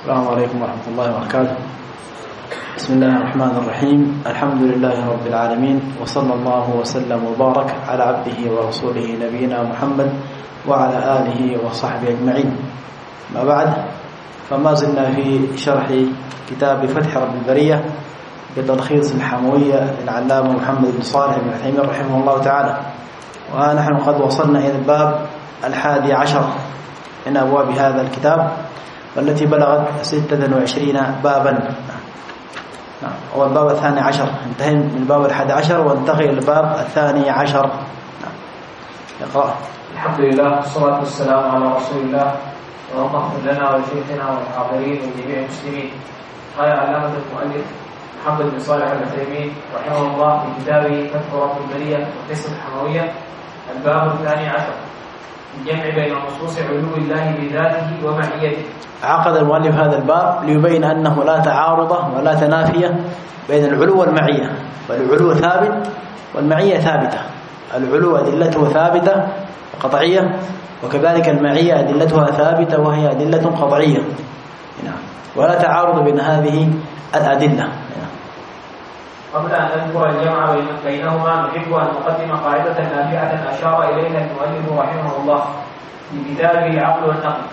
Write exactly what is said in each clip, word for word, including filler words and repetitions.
السلام عليكم ورحمة الله وبركاته. بسم الله الرحمن الرحيم. الحمد لله رب العالمين، وصلى الله وسلم وبارك على عبده ورسوله نبينا محمد وعلى آله وصحبه أجمعين. ما بعد، فما زلنا في شرح كتاب فتح رب البرية بتلخيص الحموية للعلامة محمد بن صالح بن عثيمين رحمه الله تعالى، ونحن قد وصلنا إلى الباب الحادي عشر من أبواب هذا الكتاب، والتي بلغت ستة وعشرين بابا. هو الباب الثاني عشر، انتهي من الباب الحادي عشر وانتقل إلى الباب الثاني عشر. اقرأ. الحمد لله والصلاة والسلام على رسول الله، اللهم اغفر لنا ولشيخنا والحاضرين وجميع المسلمين. قال علامة المؤلف محمد بن صالح العثيمين رحمه الله في كتابه فتح رب البرية وقسم الحموية الباب الثاني عشر، الجمع بين نصوص علو الله بذاته ومعيته. عقد المؤلف هذا الباب ليبين أنه لا تعارض ولا تنافية بين العلو والمعية، فالعلو ثابت والمعية ثابتة. العلو أدلته ثابتة قطعية، وكذلك المعية أدلتها ثابتة وهي أدلة قطعية، ولا تعارض بين هذه الأدلة. قبل أن نذكر الجمع بينهما نحب أن نقدم قاعدة نافعة أشار إليها المؤلف رحمه الله في كتابه العقل والنقل،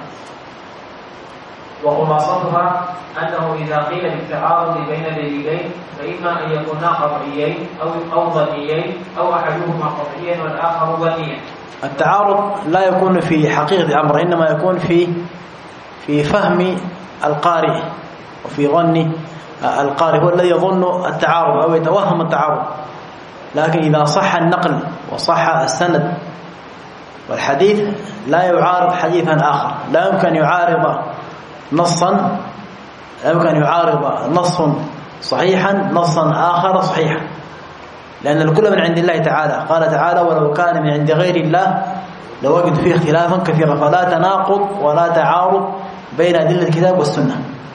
وخلاصتها أنه إذا قيل بالتعارض بين دليلين فإما أن يكونا قطعيين أو أو ظنيين أو أحدهما قطعيا والآخر ظنيا. التعارض لا يكون في حقيقة الأمر، إنما يكون في في فهم القارئ وفي ظن القارئ، هو الذي يظن التعارض أو يتوهم التعارض. لكن إذا صح النقل وصح السند والحديث لا يعارض حديثا آخر، لا يمكن يعارض نصا لا يمكن يعارض نص صحيحا نصا آخر صحيحا، لأن الكل من عند الله تعالى. قال تعالى: ولو كان من عند غير الله لوجد فيه اختلافا كثيرا. فلا تناقض ولا تعارض بين أدلة الكتاب والسنة.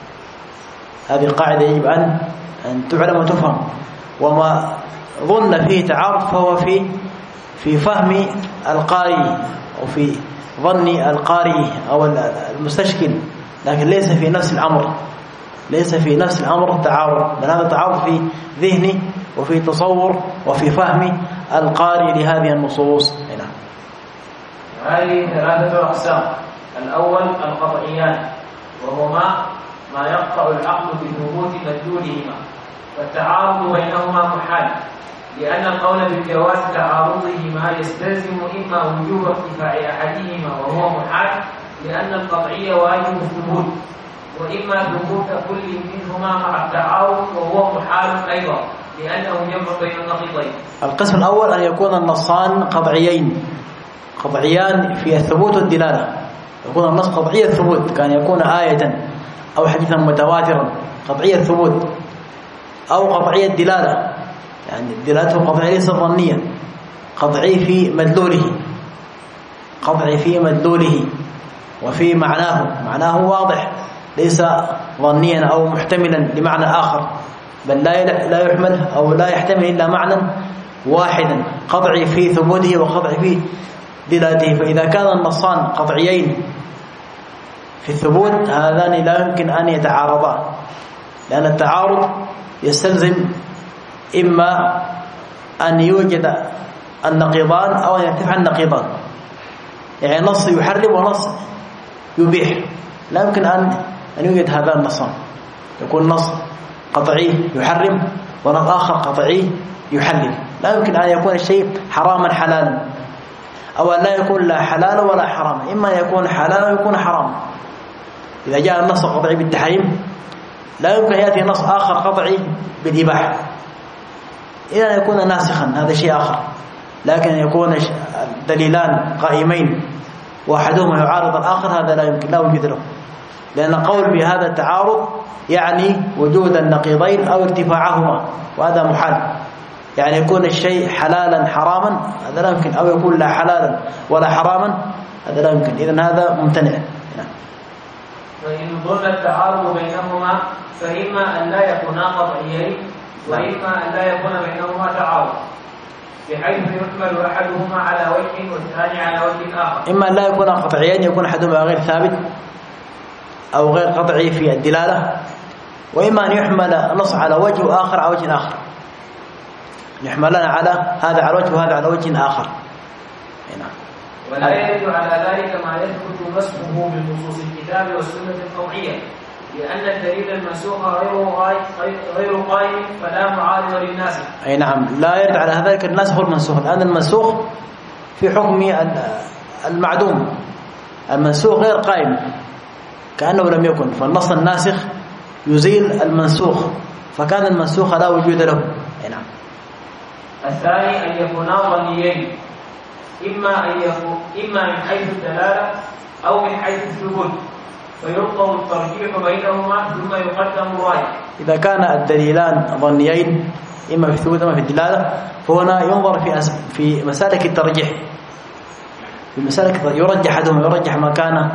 هذه القاعدة يجب أن أن تعلم وتفهم. وما ظن فيه تعارض فهو في في فهم القارئ أو في ظن القارئ أو المستشكل، لكن ليس في نفس الأمر ليس في نفس الأمر تعارض، بل هذا تعارض في ذهني وفي تصور وفي فهم القارئ لهذه النصوص. هنا هذه ثلاثة أقسام. الأول القطعيان، وهما ما يقطع العقل بثبوت مدلولهما، والتعارض بينهما محال، لأن القول بجواز تعارضهما يستلزم إما وجوب ارتفاع أحدهما وهو محال لأن القطعي واجب الثبوت، وإما ثبوت كل منهما مع التعارض وهو محال أيضا لأنه يجمع بين النقيضين. القسم الأول أن يكون النصان قطعيين قطعيان في الثبوت والدلالة، يكون النص قطعي الثبوت كان يكون آية أو حديثا متواترا قطعي الثبوت، أو قطعي الدلالة، يعني دلالته قطعية ليس ظنيا، قطعي في مدلوله قطعي في مدلوله وفي معناه معناه واضح، ليس ظنيا أو محتملا لمعنى آخر، بل لا لا يحمل أو لا يحتمل إلا معنى واحدا، قطعي في ثبوته وقطعي في دلالته. فإذا كان النصان قطعيين في الثبوت هذان لا يمكن أن يتعارضان، لأن التعارض يستلزم إما أن يوجد النقيضان أو أن يرتفع النقيضان، يعني نص يحرم ونص يبيح، لا يمكن أن أن يوجد هذا النصان، يكون نص قطعي يحرم ونص آخر قطعي يحلل. لا يمكن أن يكون الشيء حراما حلالا، أو أن لا يكون لا حلالا ولا حراما، إما يكون حلالا ويكون حراما. إذا جاء النص قطعي بالتحريم لا يمكن يأتي نص آخر قطعي بالإباحة، إلا أن يكون ناسخا هذا شيء آخر، لكن أن يكون دليلان قائمين واحدهما يعارض الآخر هذا لا يمكن، لا وجود له، لأن قول بهذا التعارض يعني وجود النقيضين أو ارتفاعهما، وهذا محال. يعني يكون الشيء حلالا حراما هذا لا يمكن، أو يكون لا حلالا ولا حراما هذا لا يمكن، إذن هذا ممتنع. فإن ظن التعارض بينهما فإما أن لا يكونا قطعيين، وإما أن لا يكون بينهما تعارض، بحيث يحمل أحدهما على وجه والثاني على وجه آخر. إما أن لا يكون قطعيين، يكون أحدهما غير ثابت، أو غير قطعي في الدلالة، وإما أن يحمل نص على وجه آخر على وجه آخر، يحملنا على هذا على وجه وهذا على وجه آخر. هنا. ولا يرد على ذلك ما يثبت مسحه بنصوص الكتاب والسنة القطعية، لأن الدليل المنسوخ غير غير قائم فلا معارض للناسخ. أي نعم، لا يرد على ذلك الناسخ والمنسوخ، لأن المنسوخ في حكم المعدوم، المنسوخ غير قائم كأنه لم يكن، فالنص الناسخ يزيل المنسوخ، فكان المنسوخ لا وجود له. أي نعم. الثاني أن يكونا ظنيين، إما أن يكون إما من حيث الدلالة أو من حيث الثبوت، فيطلب الترجيح بينهما ثم يقدم الراجح. إذا كان الدليلان ظنيين إما في الثبوت وإما في الدلالة، فهنا ينظر في في مسالك الترجيح، في مسالك يرجح أحدهما، يرجح ما كان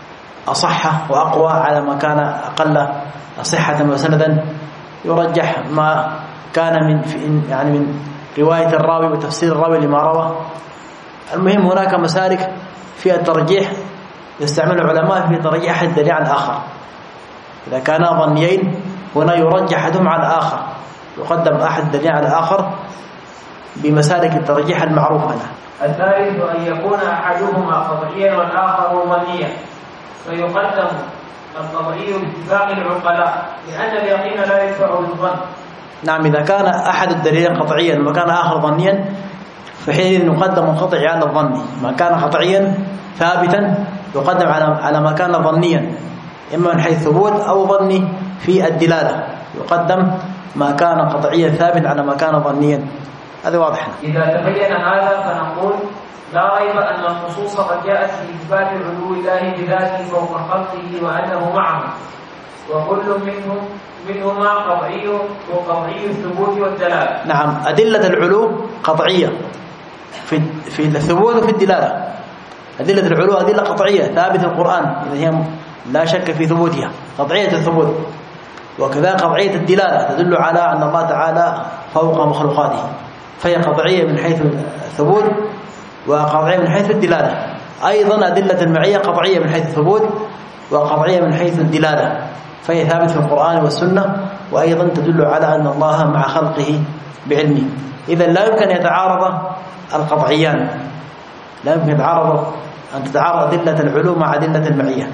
أصح وأقوى على ما كان أقل صحة وسندا، يرجح ما كان من يعني من رواية الراوي وتفسير الراوي لما روى. المهم هناك مسالك في الترجيح يستعمل العلماء في ترجيح أحد الدليل على الآخر. إذا كانا ظنيين هنا يرجح أحدهم على الآخر، يقدم أحد الدليل على الآخر بمسالك الترجيح المعروفة هنا. الثالث أن يكون أحدهما قطعيا والآخر ظنيا، فيقدم القطعي باتفاق العقلاء، لأن اليقين لا يدفع بالظن. نعم، إذا كان أحد الدليلين قطعيا وكان آخر ظنيا فحينئذ يقدم القطعي على الظني، ما كان قطعيا ثابتا يقدم على على ما كان ظنيا، إما من حيث ثبوت أو ظني في الدلالة، يقدم ما كان قطعيا ثابت على ما كان ظنيا. هذا واضح. إذا تبين هذا فنقول لا ريب أن النصوص قد جاءت في إثبات علو الله بذاته فوق خلقه وأنه معه، وكل منهم منهما قطعي وقطعي الثبوت والدلالة. نعم، أدلة العلو قطعية في في الثبوت وفي الدلالة. أدلة العلو أدلة قطعية ثابتة القرآن، إذا هي لا شك في ثبوتها، قطعية الثبوت. وكذا قطعية الدلالة تدل على أن الله تعالى فوق مخلوقاته، فهي قطعية من حيث الثبوت وقطعية من حيث الدلالة. أيضا أدلة المعية قطعية من حيث الثبوت وقطعية من حيث الدلالة، فهي ثابتة في القرآن والسنة، وأيضا تدل على أن الله مع خلقه بعلمه. إذا لا يمكن يتعارض القطعيان، لا يمكن يتعارض أن تتعارض أدلة العلو مع أدلة المعية.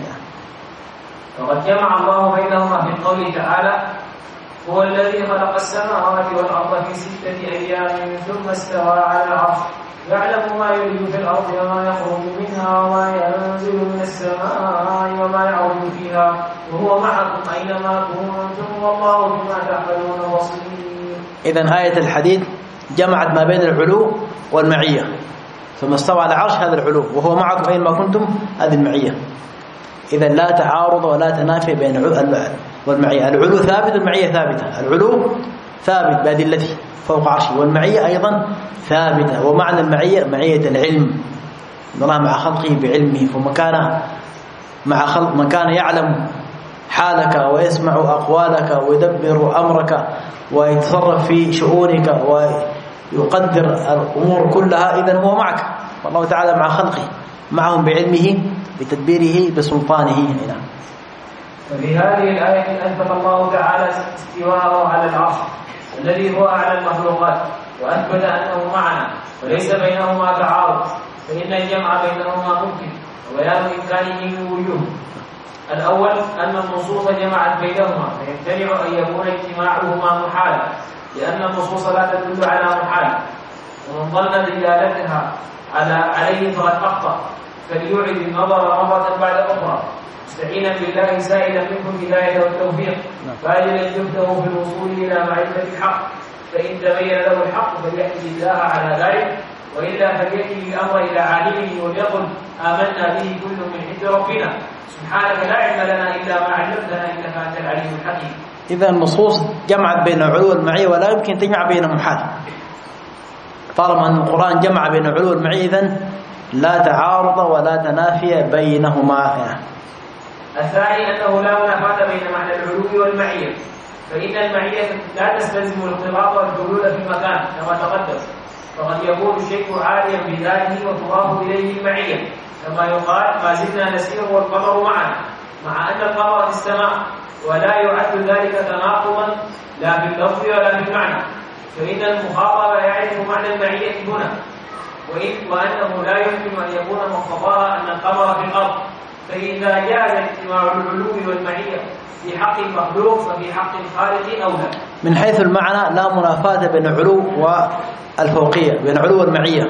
وقد جمع الله بينهما في قوله تعالى: هو الذي خلق السماوات والأرض في ستة أيام ثم استوى على العرش يعلم ما يلج في الأرض وما يخرج منها وما ينزل من السماء وما يعرج فيها وهو معكم أينما كنتم والله بما تعملون بصير. إذن آية الحديد جمعت ما بين العلو والمعية، ثم استوى على العرش هذا العلو وهو معكم أينما كنتم هذه المعية. إذن لا تعارض ولا تنافي بين العلو والمعية. العلو ثابت والمعية ثابتة. العلو ثابت بأدلته فوق عرشه، والمعية أيضا ثابتة. ومعنى المعية معية العلم، الله مع خلقه بعلمه، فما كان مع خلق من كان يعلم حالك ويسمع أقوالك ويدبر أمرك ويتصرف في شؤونك ويقدر الأمور كلها، إذن هو معك، والله تعالى مع خلقه معهم بعلمه بتدبيره بسلطانه. هنا ففي هذه الآية أثبت الله تعالى استواءه على العرش الذي هو أعلى المخلوقات، وأثبت أنه معنا وليس بينهما تعارض، فإن الجمع بينهما ممكن وبيان إمكانه من وجوه. الأول أن النصوص جمعت بينهما، فيمتنع أن يكون اجتماعهما محالا، لأن النصوص لا تدل على محال، ومن ظن دلالتها على عليه فقد أخطأ، فليعد النظر مرة بعد أخرى مستعينا بالله سائلا منه الهداية والتوفيق، فاجلا جهده في الوصول إلى معرفة الحق، فإن تبين له الحق فليحمد الله على ذلك، وإلا فليأتي الأمر إلى عالمه وليقل آمنا به كل من عند ربنا سبحانك لا علم لنا إلا ما علمتنا إنك أنت العليم الحكيم. إذا النصوص جمعت بين العلو والمعية ولا يمكن تجمع بينهم حال، طالما أن القرآن جمع بين العلو والمعية إذن لا تعارض ولا تنافي بينهما. يعني. الثاني أنه لا منافاة بين معنى العلو والمعية، فإن المعية لا تستلزم الاختلاط والحلول في المكان كما تقدم، فقد يكون الشيء عاليا بذاته وتضاف إليه المعية، كما يقال ما زلنا نسير والقمر معنا، مع أن القمر في السماء، ولا يعد ذلك تناقضا لا في اللفظ ولا في المعنى، فإن المخاطب يعرف معنى المعية هنا، وإن وأنه لا يمكن أن يكون مقتضاها أن القمر في الأرض، فإذا جاز اجتماع العلو والمعية في حق المخلوق ففي حق الخالق أولى. من حيث المعنى لا منافاة بين العلو والفوقية، بين العلو والمعية.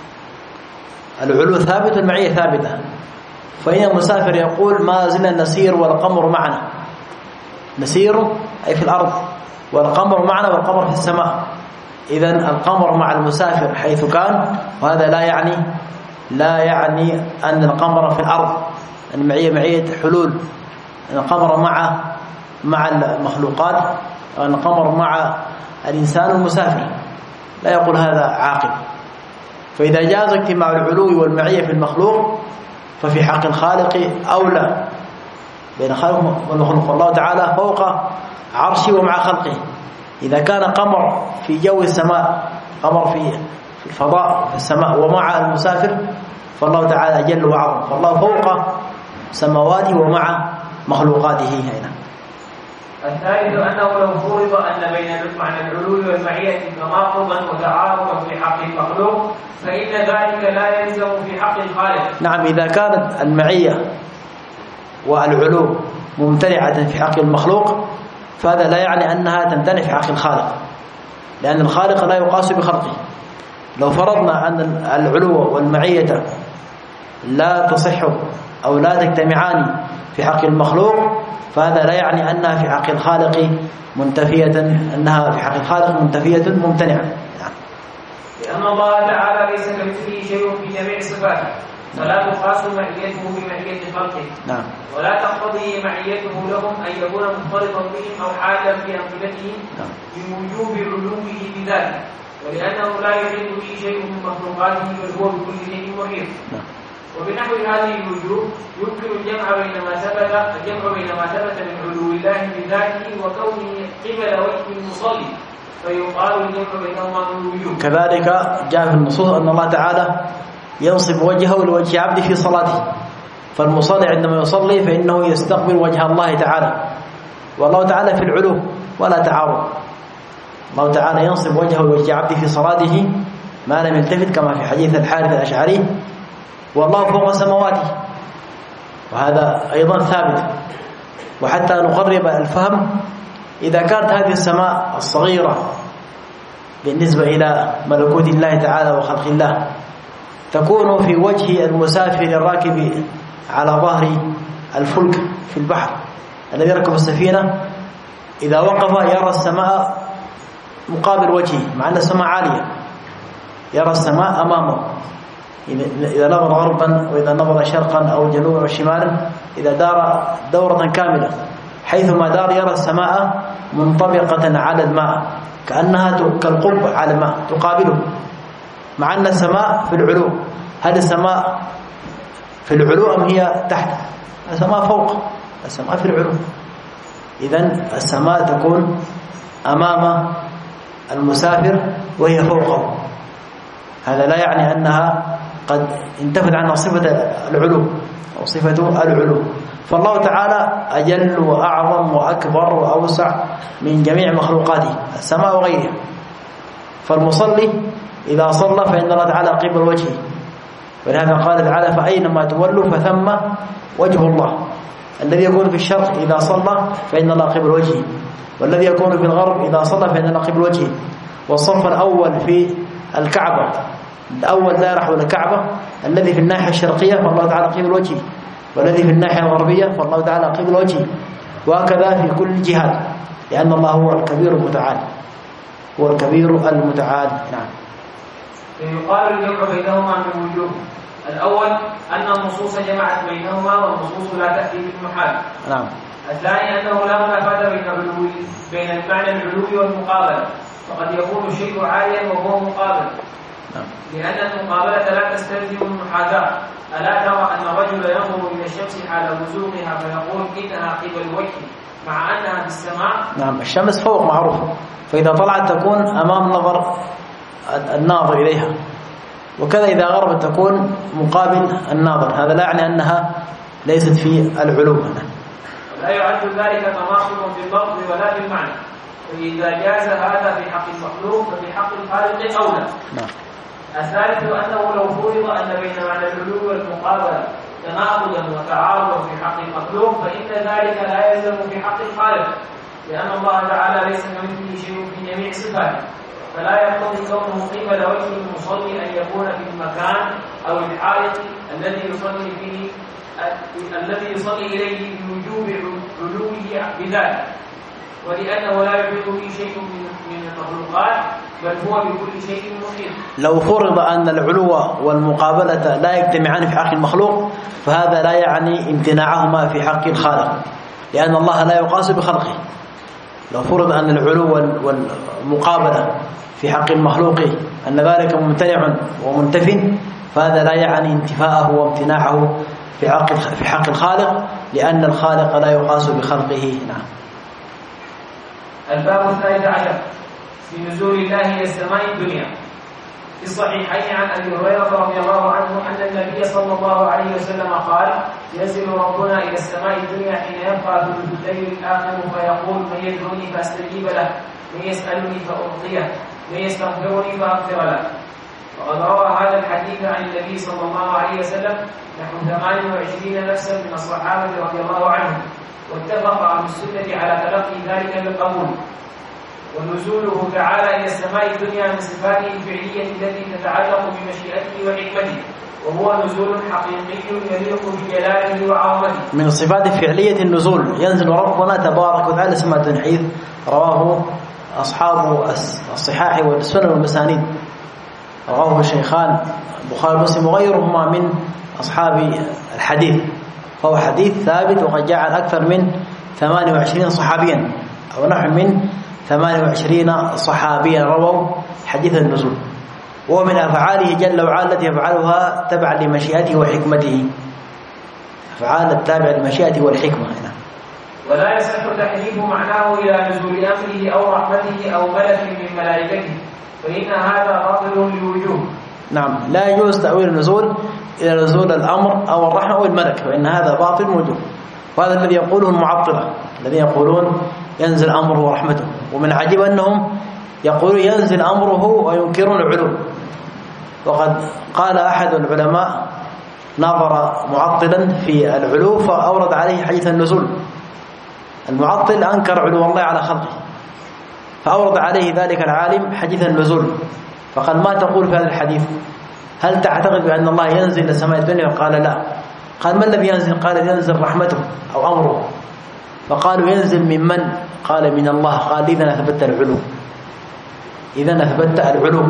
العلو ثابت والمعية ثابتة. فإن المسافر يقول ما زلنا نسير والقمر معنا، نسير أي في الأرض، والقمر معنا والقمر في السماء. إذن القمر مع المسافر حيث كان، وهذا لا يعني لا يعني أن القمر في الأرض، المعية معية حلول، أن القمر مع مع المخلوقات، أن القمر مع الإنسان المسافر، لا يقول هذا عاقل. فإذا جاز اجتماع العلو والمعية في المخلوق ففي حق الخالق أولى بين خلقه والمخلوق. والله تعالى فوق عرشه ومع خلقه. إذا كان قمر في جو السماء، قمر في الفضاء في السماء ومع المسافر، فالله تعالى جل وعظم، فالله فوق سماواته ومع مخلوقاته هنا. الثالث أنه لو فرض أن بين معنى العلو والمعية تناقضا وتعارضا في حق المخلوق فإن ذلك لا يلزم في حق الخالق. نعم، إذا كانت المعية والعلو ممتنعة في حق المخلوق فهذا لا يعني أنها تمتنع في حق الخالق، لأن الخالق لا يقاس بخلقه. لو فرضنا أن العلو والمعية لا تصح أو لا تجتمعان في حق المخلوق فهذا لا يعني أنها في حق الخالق منتفية، أنها في حق الخالق منتفية ممتنعة. لأن الله تعالى ليس كمثله شيء في جميع صفاته، فلا تقاس معيته بمعية خلقه. نعم. ولا تقتضي معيته لهم أن يكون مختلطا بهم أو حالا في أمثلتهم بوجوب علوه بذاته، ولأنه لا يحيط به شيء من مخلوقاته بل هو بكل شيء محيط. وبنحو هذه الوجوه يمكن الجمع بين ما ثبت الجمع بين ما ثبت من علو الله بذاته وكونه قبل وجه المصلي، فيقال الجمع بينهما من الوجوه. كذلك جاء في النصوص أن الله تعالى ينصب وجهه لوجه عبده في صلاته، فالمصلي عندما يصلي فإنه يستقبل وجه الله تعالى، والله تعالى في العلو ولا تعارض. الله تعالى ينصب وجهه لوجه عبده في صلاته ما لم يلتفت، كما في حديث الحارث الأشعري، والله فوق سماواته، وهذا أيضا ثابت. وحتى نقرب الفهم، إذا كانت هذه السماء الصغيرة بالنسبة إلى ملكوت الله تعالى وخلق الله تكون في وجه المسافر الراكب على ظهر الفلك في البحر الذي يركب السفينة، إذا وقف يرى السماء مقابل وجهه، مع أن السماء عالية، يرى السماء أمامه. إذا نظر غربا وإذا نظر شرقا أو جنوبا أو شمالا، إذا دار دورة كاملة حيثما دار يرى السماء منطبقة على الماء كأنها كالقب على الماء تقابله، مع أن السماء في العلو. هذه السماء في العلو أم هي تحت؟ السماء فوق، السماء في العلو. إذن السماء تكون أمام المسافر وهي فوقه، هذا لا يعني أنها قد انتفت عنها صفة العلو أو صفة العلو. فالله تعالى أجل وأعظم وأكبر وأوسع من جميع مخلوقاته السماء وغيرها. فالمصلي إذا صلى فإن الله تعالى قبل وجهه، ولهذا قال تعالى فأينما تولوا فثم وجه الله. الذي يكون في الشرق إذا صلى فإن الله قبل وجهه، والذي يكون في الغرب إذا صلى فإن الله قبل وجهه. والصف الأول في الكعبة، الأول دائرة حول الكعبة، الذي في الناحية الشرقية فالله تعالى قبل وجهه، والذي في الناحية الغربية فالله تعالى قبل وجهه، وهكذا في كل جهات، لأن الله هو الكبير المتعال، هو الكبير المتعال. نعم. فيقال الجمع بينهما من وجوه: الأول أن النصوص جمعت بينهما والنصوص لا تأتي بالمحال. نعم. الثاني أنه لا منافاة بين العلو بين المعنى العلوي والمقابلة، فقد يكون الشيء عاليا وهو مقابل. نعم. لأن المقابلة لا تستلزم المحاذاة. ألا ترى أن الرجل ينظر إلى الشمس حال وزوغها فيقول إنها قبل وجهي مع أنها في السماء؟ نعم، الشمس فوق معروف، فإذا طلعت تكون أمام نظر الناظر إليها، وكذا إذا غربت تكون مقابل الناظر. هذا لا يعني أنها ليست في العلو هنا. لا يعد ذلك تماثل في اللفظ ولا في المعنى، فإذا جاز هذا في حق المخلوق ففي حق الخالق أولى. الثالث أنه لو فرض أن بين معنى العلو والمقابلة تناقضا وتعارضا في حق المخلوق فإن ذلك لا يلزم في حق الخالق، لأن الله تعالى ليس كمثله شيء في جميع صفاته، فلا يقتضي كونه قبل وجه المصلي أن يكون في المكان أو الحائط الذي يصلي فيه الذي يصلي إليه بوجوب علوه بذلك، ولأنه لا يحيط به شيء من المخلوقات بل هو بكل شيء محيط. لو فرض أن العلو والمقابلة لا يجتمعان في حق المخلوق فهذا لا يعني امتناعهما في حق الخالق، لأن الله لا يقاس بخلقه. لو فرض أن العلو والمقابلة في حق المخلوق أن ذلك ممتنع ومنتف فهذا لا يعني انتفاءه وامتناعه في حق في حق الخالق، لأن الخالق لا يقاس بخلقه. نعم. الباب الثالث عشر في نزول الله إلى السماء الدنيا. في الصحيحين عن أبي هريرة رضي الله عنه أن النبي صلى الله عليه وسلم قال: ينزل ربنا إلى السماء الدنيا حين يبقى ثلث الليل الآخر فيقول: من يدعوني فأستجيب له، من يسألني فأعطيه، من يستغفرني فأغفر له. وقد روى هذا الحديث عن النبي صلى الله عليه وسلم نحو ثمان وعشرين نفسا من الصحابة رضي الله عنهم، واتفق أهل السنة على تلقي ذلك بالقبول. ونزوله تعالى إلى السماء الدنيا من صفاته الفعلية التي تتعلق بمشيئته وحكمته، وهو نزول حقيقي يليق بجلاله وعظمته. من الصفات الفعلية النزول، ينزل ربنا تبارك وتعالى سماء الدنيا، حيث رواه أصحاب الصحاح والسنن والمسانيد، رواه الشيخان البخاري ومسلم وغيرهما من أصحاب الحديث، فهو حديث ثابت وقد جاء عن أكثر من ثمانية وعشرين صحابيا أو نحو من ثمانية وعشرين صحابيا رووا حديث النزول، وهو من أفعاله جل وعلا التي يفعلها تبعا لمشيئته وحكمته، أفعال التابع لمشيئته والحكمة هنا. ولا يصح تحريف معناه إلى نزول أمره أو رحمته أو ملك من ملائكته، فإن هذا باطل لوجوه. نعم، لا يجوز تأويل النزول إلى نزول الأمر أو الرحمة أو الملك، فإن هذا باطل وجوه، وهذا الذي يقوله المعطلة الذين يقولون ينزل أمره ورحمته، ومن عجيب أنهم يقولون ينزل أمره وينكرون العلو. وقد قال أحد العلماء نظر معطلا في العلو فأورد عليه حديث النزول، المعطل أنكر علو الله على خلقه فأورد عليه ذلك العالم حديث النزول، فقال: ما تقول في هذا الحديث؟ هل تعتقد بأن الله ينزل إلى سماء الدنيا؟ قال: لا. قال: ما الذي ينزل؟ قال: ينزل رحمته أو أمره. فقالوا: ينزل من من؟ قال: من الله. قال: إذا أثبت العلو، إذا أثبت العلو.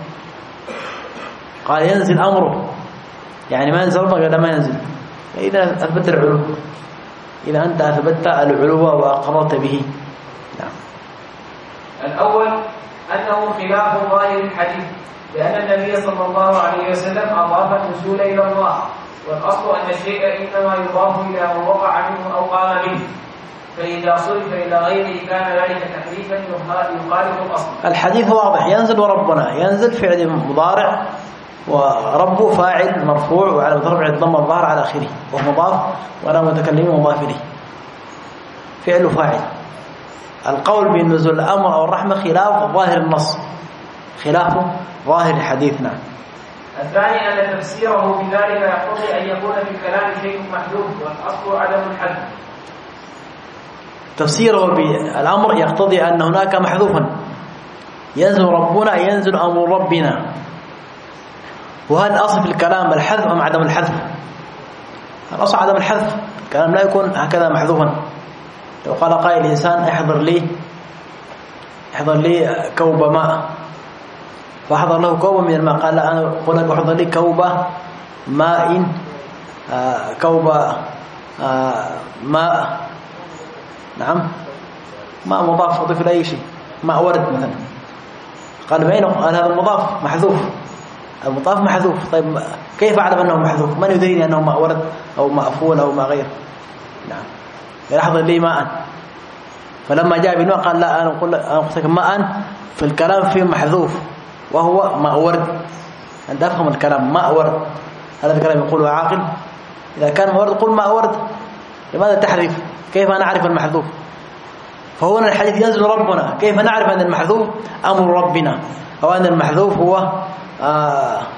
قال: ينزل أمره، يعني ما ينزل ربك قال ما ينزل، إذا أثبت العلو، إذا أنت أثبت العلو وأقررت به. نعم. الأول أنه خلاف ظاهر الحديث، لأن النبي صلى الله عليه وسلم أضاف النزول إلى الله، والأصل أن الشيء إنما يضاف إلى ما وقع منه أو قام منه، فإذا صرف إلى غيره كان ذلك تحريفا يخالف الأصل. الحديث واضح، ينزل وربنا، ينزل فعل مضارع ورب فاعل مرفوع وعلى ضرب الضم الظاهر على آخره وهو مضاف ولا متكلم مضاف إليه، فعل فاعل. القول بالنزول الأمر أو الرحمة خلاف ظاهر النص، خلاف ظاهر الحديث. نعم. الثاني أن تفسيره بذلك يقتضي أن يكون في الكلام شيء محدود، والأصل عدم الحد. تفسيره بالأمر يقتضي أن هناك محذوفا، ينزل ربنا ينزل أمر ربنا، وهل أصل في الكلام الحذف أم عدم الحذف؟ الأصل عدم الحذف، الكلام لا يكون هكذا محذوفا. لو قال قائل الإنسان احضر لي احضر لي كوب ماء، فأحضر له كوب من الماء، قال: أنا أقول لك احضر لي كوب ماء، آه كوب آه ماء، نعم، ماء مضاف أضيف إلى أي شيء، ماء ورد مثلا، قال: بينه، قال: هذا المضاف محذوف، المضاف محذوف. طيب كيف أعلم أنه محذوف؟ من يدريني أنه ماء ورد أو ماء فول أو ماء غير؟ نعم، يحضر لي ماء، فلما جاء بالماء قال: لا، أنا أقول لك ماء في الكلام فيه محذوف وهو ماء ورد. أنت أفهم الكلام ماء ورد، هذا الكلام يقوله عاقل؟ إذا كان ورد قل ماء ورد، لماذا تحذف؟ كيف نعرف المحذوف؟ فهنا الحديث ينزل ربنا، كيف نعرف أن المحذوف أمر ربنا أو أن المحذوف هو آآ آآ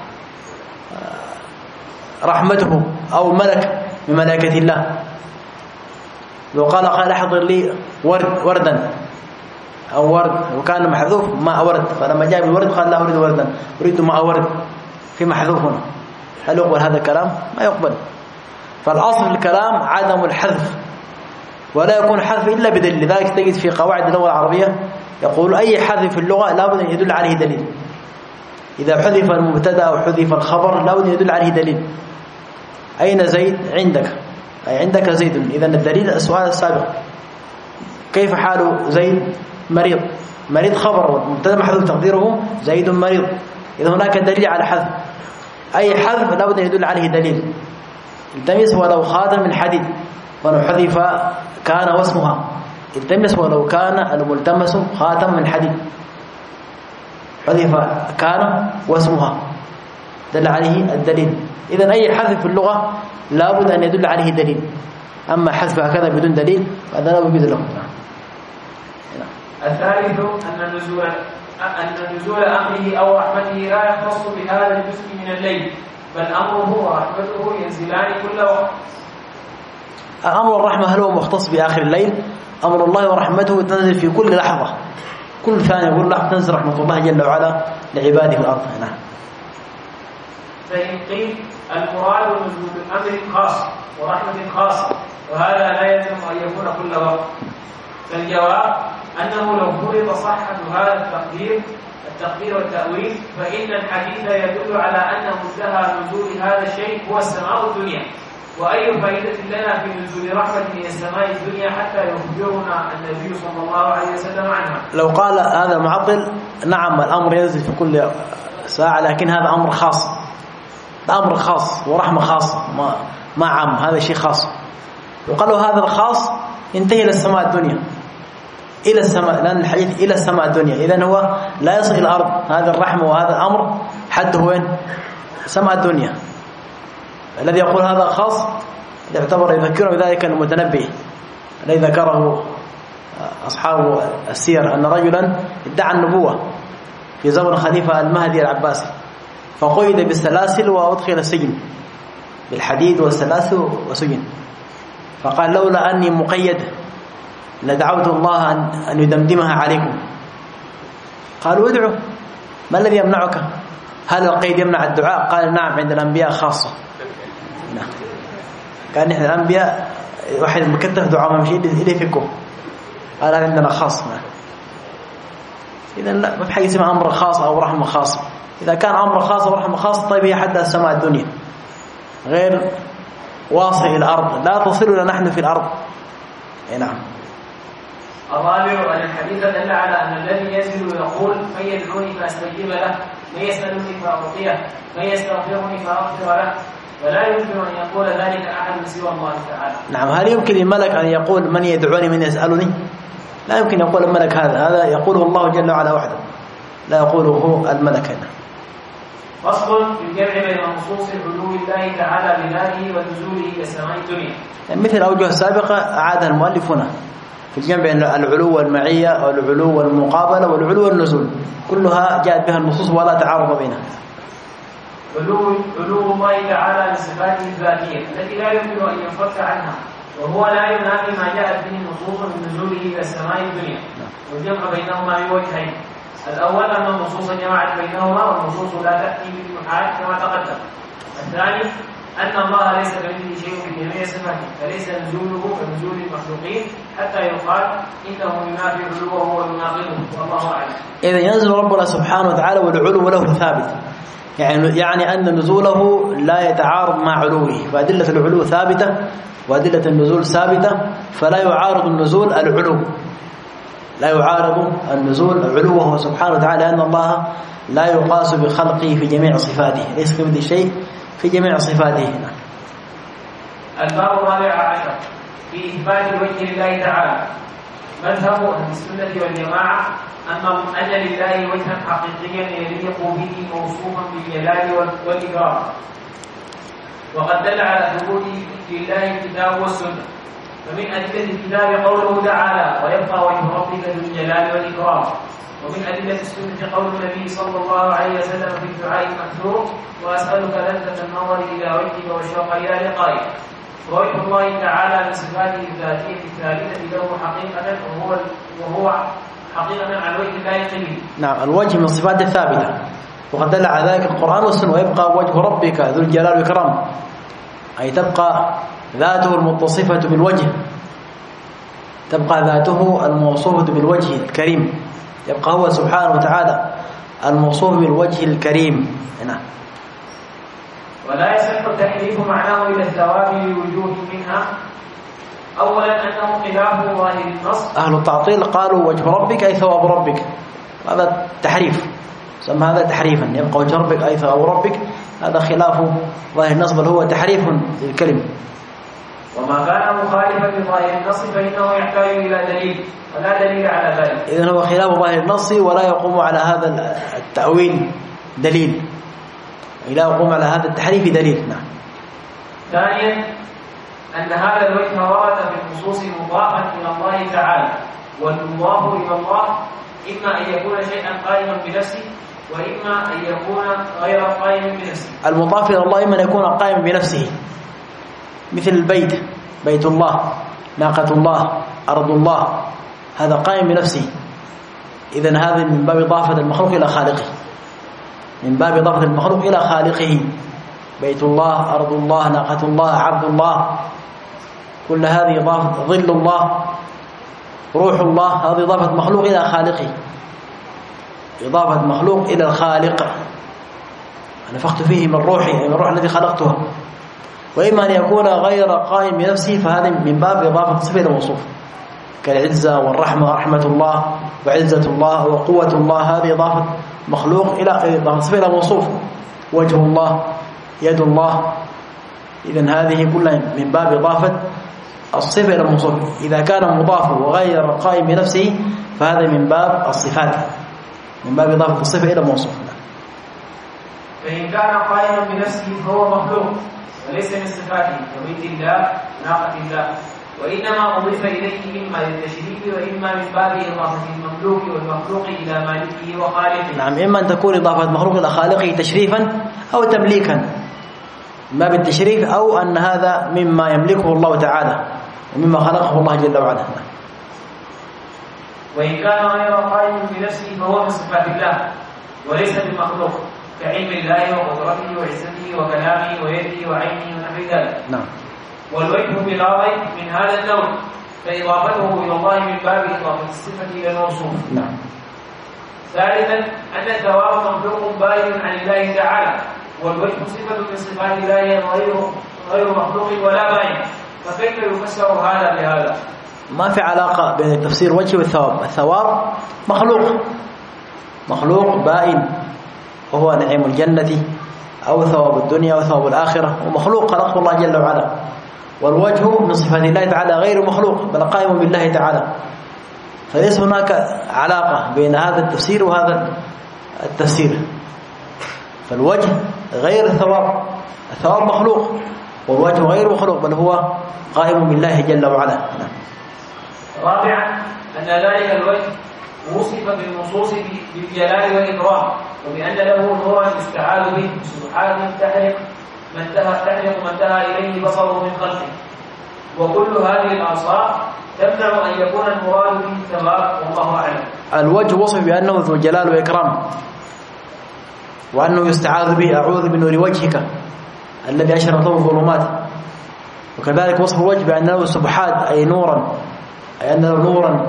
رحمته أو ملك من ملائكة الله. لو قال قال احضر لي ورد وردا أو ورد وكان محذوف ماء ورد، فلما جاء بالورد قال لا أريد وردا، أريد ماء ورد، في محذوف هنا. هل يقبل هذا الكلام؟ ما يقبل. فالأصل في الكلام عدم الحذف، ولا يكون حذف إلا بدليل. لذلك تجد في قواعد اللغة العربية يقول أي حذف في اللغة لابد أن يدل عليه دليل. إذا حذف المبتدا أو حذف الخبر لابد أن يدل عليه دليل. أين زيد؟ عندك، أي عندك زيد. إذا الدليل السؤال السابق، كيف حال زيد؟ مريض. مريض خبر، مبتدا محذوف تقديره زيد مريض. إذا هناك دليل على حذف. أي حذف لابد أن يدل عليه دليل. التمس ولو خاتم من حديد، ولو حذف كان واسمها. التمس ولو كان الملتمس خاتم من حديد، حذف كان واسمها، دل عليه الدليل. إذن أي حذف في اللغة لابد أن يدل عليه دليل. أما حذف هكذا بدون دليل فهذا لا وجود له. الثالث أن نزول أن نزول أمره أو رحمته لا يختص بهذا الجزء من الليل، بل أمره ورحمته ينزلان كل وقت. أمر الرحمة هل هو مختص بآخر الليل؟ أمر الله ورحمته تنزل في كل لحظة، كل ثانية كل لحظة تنزل رحمة الله جل وعلا لعباده في الأرض. نعم. فإن قيل المراد نزول أمر خاص ورحمة خاصة، وهذا لا يلزم أن يكون كل وقت. فالجواب أنه لو فرض صحة هذا التقدير التقدير والتأويل فإن الحديث يدل على أن منتهى نزول هذا الشيء هو السماء الدنيا، وأي فائدة لنا في نزول رحمة من السماء الدنيا حتى يخبرنا النبي صلى الله عليه وسلم عنها. لو قال هذا المعطل نعم الأمر ينزل في كل ساعة، لكن هذا أمر خاص، أمر خاص ورحمة خاصة، ما ما عام، هذا شيء خاص. وقالوا هذا الخاص ينتهي إلى السماء الدنيا، إلى السماء، لأن الحديث إلى السماء الدنيا، إذن هو لا يصل إلى الأرض. هذا الرحمة وهذا الأمر حده وين؟ سماء الدنيا. الذي يقول هذا خاص يعتبر يذكره بذلك المتنبي الذي ذكره أصحاب السير أن رجلا ادعى النبوة في زمن خليفة المهدي العباسي، فقيد بالسلاسل وأدخل السجن بالحديد والسلاسل وسجن، فقال لولا أني مقيد لدعوت الله أن يدمدمها عليكم. قالوا ادعوا، ما الذي يمنعك؟ هل القيد يمنع الدعاء؟ قال نعم عند الأنبياء خاصة. نعم. كان نحن الأنبياء واحد مكتف دعاء ما مشي إليه فيكم، قال هذا عندنا خاص. إذن لا، ما في حاجة اسمها أمر خاص أو رحمة خاصة. إذا كان أمر خاص أو رحمة خاصة طيب هي حد السماء الدنيا غير واصل إلى الأرض، لا تصلنا نحن في الأرض. أي نعم. الرابع أن الحديث دل على أن الذي ينزل يقول من يدعوني فأستجيب له، من يسألني فأعطيه، من يستغفرني فأغفر له، ولا يمكن أن يقول ذلك أحد سوى الله تعالى. نعم. هل يمكن للملك أن يقول من يدعوني من يسألني؟ لا يمكن يقول الملك هذا، هذا يقوله الله جل وعلا وحده، لا يقوله الملك هنا. فصل في الجمع بين نصوص علو الله تعالى بذاته ونزوله إلى السماء الدنيا. يعني مثل الأوجه السابقة أعادها المؤلف هنا في الجمع بين العلو والمعية والعلو والمقابلة والعلو والنزول، كلها جاءت بها النصوص ولا تعارض بينها. علو علو الله تعالى بصفاته الذاتية التي لا يمكن أن ينفك عنها، وهو لا ينافي ما جاءت به النصوص من نزوله إلى السماء الدنيا، والجمع بينهما بوجهين. الأول أن النصوص جمعت بينهما والنصوص لا تأتي بالمحال كما تقدم. الثاني أن الله ليس كمثله شيء في جميع صفاته، فليس نزوله كنزول المخلوقين حتى يقال إنه ينافي علوه ويناقضه، والله أعلم. إذا ينزل ربنا سبحانه وتعالى والعلو له ثابت، يعني يعني أن نزوله لا يتعارض مع علوه، فأدلة العلو ثابتة وأدلة النزول ثابتة، فلا يعارض النزول العلو، لا يعارض النزول علوه سبحانه وتعالى، لأن الله لا يقاس بخلقه في جميع صفاته، ليس كمثله شيء في جميع صفاته. الباب الرابع عشر في إثبات وجه الله تعالى. مذهب أهل السنة والجماعة أن أن لله وجها حقيقيا يليق به موصوفا بالجلال والإكرام، وقد دل على ثبوته لله الكتاب والسنة، فمن أدلة الكتاب قوله تعالى ويبقى وجه ربك ذو الجلال والإكرام. ومن أدلة السنة قول النبي صلى الله عليه وسلم في الدعاء المأثور وأسألك لذة النظر إلى وجهك والشوق إلى لقائك. ووجه الله تعالى من صفاته الذاتية الثابتة له حقيقة وهو وهو حقيقة على الوجه لا يقل. نعم الوجه من الصفات الثابتة وقد دل على ذلك القرآن والسنة. ويبقى وجه ربك ذو الجلال والإكرام أي تبقى ذاته المتصفة بالوجه، تبقى ذاته الموصوفة بالوجه الكريم، يبقى هو سبحانه وتعالى الموصوف بالوجه الكريم. نعم. ولا يصح تحريف معناه إلى الثواب لوجوه منها. أولا أنه خلاف ظاهر النص. أهل التعطيل قالوا وجه ربك أي ثواب ربك، هذا تحريف، سمى هذا تحريفا. يبقى وجه ربك أي ثواب ربك، هذا خلاف ظاهر النص بل هو تحريف للكلمة. وما كان مخالفا لظاهر النص فإنه يحتاج إلى دليل ولا دليل على ذلك. إذن هو خلاف ظاهر النص ولا يقوم على هذا التأويل دليل، لا يقوم على هذا التحريف دليل. نعم. ثانيا أن هذا الوجه ورد في النصوص مضافا إلى الله تعالى، والمضاف إلى الله إما أن يكون شيئا قائما بنفسه وإما أن يكون غير قائم بنفسه. المضاف إلى الله إما أن يكون قائما بنفسه مثل البيت، بيت الله، ناقة الله، أرض الله، هذا قائم بنفسه. إذن هذا من باب إضافة المخلوق إلى خالقه، من باب إضافة المخلوق إلى خالقه. بيت الله، أرض الله، ناقة الله، عبد الله، كل هذه إضافة. ظل الله، روح الله، هذه إضافة مخلوق إلى خالقه، إضافة مخلوق إلى الخالق. نفخت فيه من روحي، من الروح الذي خلقتها. وإما أن يكون غير قائم بنفسه فهذا من باب إضافة صفة إلى موصوف، كالعزة والرحمة، رحمة الله وعزة الله وقوة الله، هذه إضافة مخلوق إلى إضافة صفة إلى موصوف. وجه الله، يد الله، إذن هذه كلها من باب إضافة الصفة إلى الموصوف. إذا كان مضاف وغير قائم بنفسه فهذا من باب الصفات، من باب إضافة الصفة إلى الموصوف. فإن كان قائما بنفسه فهو مخلوق وليس من صفاته كبيت الله، ناقة الله، وإنما أضيف إليه إما للتشريف وإما من باب إضافة المملوك والمخلوق إلى مالكه وخالقه. نعم، إما أن تكون إضافة مخلوق إلى خالقه تشريفا أو تمليكا، من باب التشريف، أو أن هذا مما يملكه الله تعالى ومما خلقه الله جل وعلا. وإن كان غير قائم بنفسه فهو من صفات الله وليس بمخلوق، كعلم الله وقدرته وعزته وكلامه ويده وعينه ونحو ذلك. نعم. والوجه بلا ريب من هذا النوع، فإضافته إلى الله من باب إضافة الصفة إلى الموصوف. نعم. ثالثا أن الثواب مخلوق بائن عن الله تعالى، والوجه صفة من صفات الله غير غير مخلوق ولا بائن، فكيف يفسر هذا بهذا؟ ما في علاقة بين تفسير الوجه والثواب. الثواب مخلوق، مخلوق بائن، وهو نعيم الجنة أو ثواب الدنيا أو ثواب الآخرة، ومخلوق خلقه الله جل وعلا. والوجه من صفات الله تعالى غير مخلوق بل قائم بالله تعالى، فليس هناك علاقة بين هذا التفسير وهذا التفسير. فالوجه غير الثواب، الثواب مخلوق والوجه غير مخلوق بل هو قائم بالله جل وعلا. رابعا أن ذلك الوجه وصف بالنصوص بالجلال والإكرام، وبأن له نورا يستعاذ به سبحانه تحرق من انتهى تحرق من انتهى إليه بصره من خلقه. وكل هذه الأوصاف تمنع أن يكون المراد به الثواب، والله أعلم. الوجه وصف بأنه ذو جلال وإكرام، وأنه يستعاذ به أعوذ بنور وجهك الذي أشرق له الظلمات. وكذلك وصف الوجه بأنه سبحات أي نورا، أي أنه نورا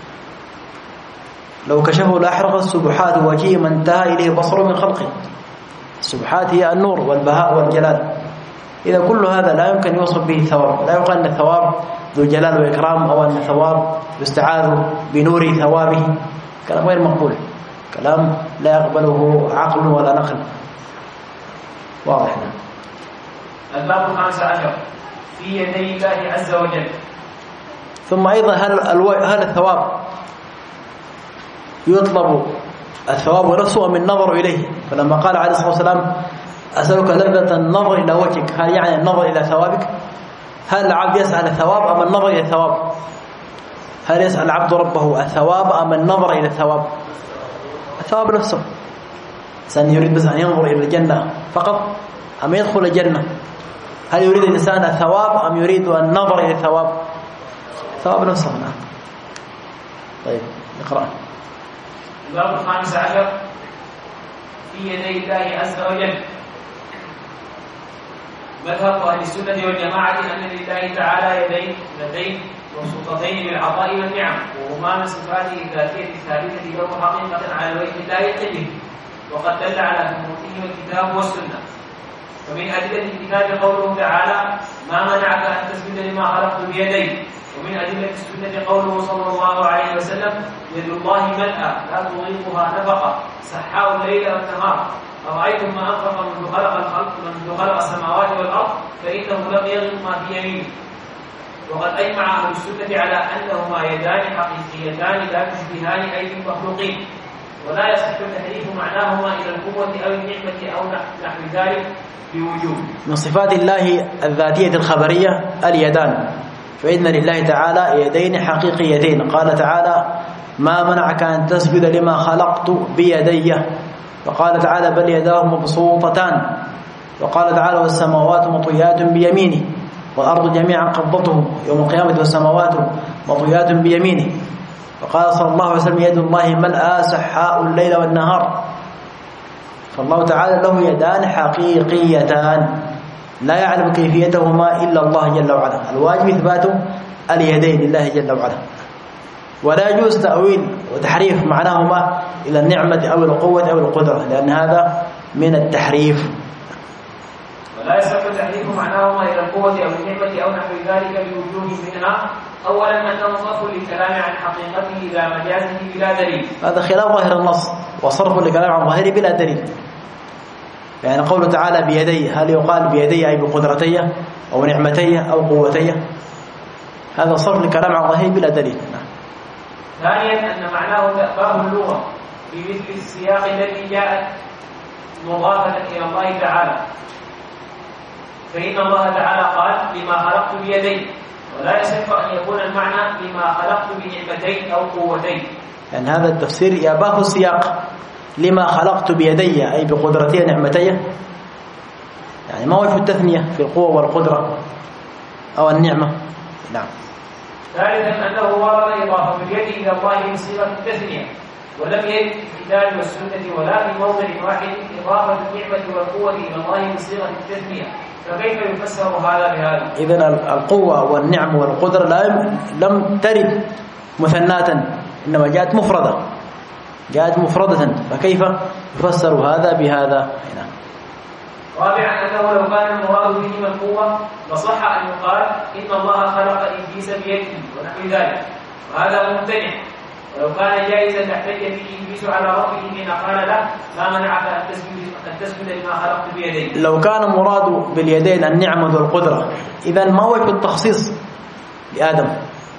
لو كشفه لأحرق سبحات وجهه من انتهى إليه بصره من خلقه. السبحات هي النور والبهاء والجلال. إذا كل هذا لا يمكن يوصف به الثواب، لا يقال أن الثواب ذو جلال وإكرام أو أن الثواب يستعاذ بنور ثوابه، كلام غير مقبول، كلام لا يقبله عقل ولا نقل. واضح. الباب الخامس عشر في يدي الله عز وجل. ثم أيضا هل, الو... هل الثواب يطلب الثواب نفسه من النظر إليه؟ فلما قال عليه الصلاة والسلام أسألك لذة النظر إلى وجهك، هل يعني النظر إلى ثوابك؟ هل العبد يسأل الثواب أم النظر إلى الثواب؟ هل يسأل العبد ربه الثواب أم النظر إلى الثواب؟ الثواب نفسه. الإنسان يريد بس أن ينظر إلى الجنة فقط أم يدخل الجنة؟ هل يريد الإنسان الثواب أم يريد النظر إلى الثواب؟ الثواب نفسه. نعم. طيب نقرأ. الباب الخامس عشر في يدي الله عز وجل. مذهب أهل السنة والجماعة أن لله تعالى يدين يدين وسلطتين للعطاء والنعم، وهما من صفاته الذاتية الثابتة له حقيقة على الوجه لا يتجه، وقد دل على ثبوته الكتاب والسنة. ومن أدلة الكتاب قوله تعالى: ما منعك أن تسجد لما خلقت بيدي. ومن أدلة السنة قوله صلى الله عليه وسلم: يد الله ملأى لا تضيقها نفقة سحاء الليل والنهار، أرأيتم ما أنفق منذ خلق الخلق منذ خلق السماوات والأرض فإنه لم يغلق ما في يمينه. وقد أجمع أهل السنة على أنهما يدان حقيقيتان لا تشبهان أيدي المخلوقين، ولا يصح تحريف معناهما إلى القوة أو النعمة أو نحو ذلك بوجوب. من صفات الله الذاتية الخبرية اليدان، فإن لله تعالى يدين حقيقيتين. قال تعالى: ما منعك أن تسجد لما خلقت بيدي. وقال تعالى: بل يداه مبسوطتان. وقال تعالى: والسماوات مطويات بيمينه والأرض جميعا قبضته يوم القيامة والسماوات مطويات بيمينه. وقال صلى الله عليه وسلم: يد الله ملأى سحاء الليل والنهار. فالله تعالى له يدان حقيقيتان لا يعلم كيفيتهما إلا الله جل وعلا. الواجب إثبات اليدين لله جل وعلا، ولا يجوز تأويل وتحريف معناهما إلى النعمة أو القوة أو القدرة، لأن هذا من التحريف. ولا يصح تحريف معناهما إلى القوة أو النعمة أو نحو ذلك بوجوه منها. أولا أنه صرف للكلام عن حقيقته إلى مجازه بلا دليل، هذا خلاف ظاهر النص، وصرف للكلام عن ظاهره بلا دليل. يعني قوله تعالى بيدي، هل يقال بيدي أي بقدرتي أو نعمتي أو قوتي؟ هذا صرف للكلام عن ظاهره بلا دليل. ثانيا أن معناه تأباه اللغة في مثل السياق الذي جاءت مضافة إلى الله تعالى، فإن الله تعالى قال: لما خلقت بيدي، ولا يصح أن يكون المعنى لما خلقت بنعمتين أو قوتين. يعني هذا التفسير يأباه السياق، لما خلقت بيدي أي بقدرتي نعمتي، يعني ما وجه التثنية في القوة والقدرة أو النعمة. نعم. ثالثا أنه ورد إضافة اليد إلى الله بصيغة التثنية، ولم يرد في الكتاب والسنة ولا في موضع واحد إضافة النعمة والقوة إلى الله بصيغة التثنية، فكيف يفسر هذا بهذا؟ إذن القوة والنعم والقدرة لم ترد مثناة، إنما جاءت مفردة، جاءت مفردة، فكيف يفسر هذا بهذا؟ هنا. رابعا أنه لو كان المراد بهما القوة لصح أن يقال إن الله خلق إبليس بيده ونحو ذلك، وهذا ممتنع. ولو كان جائزا لاحتج به إبليس على ربه حين قال له: ما منعك أن تسجد لما خلقت بيديك. لو كان مراد باليدين النعمة والقدرة، إذن ما وجه التخصيص لآدم؟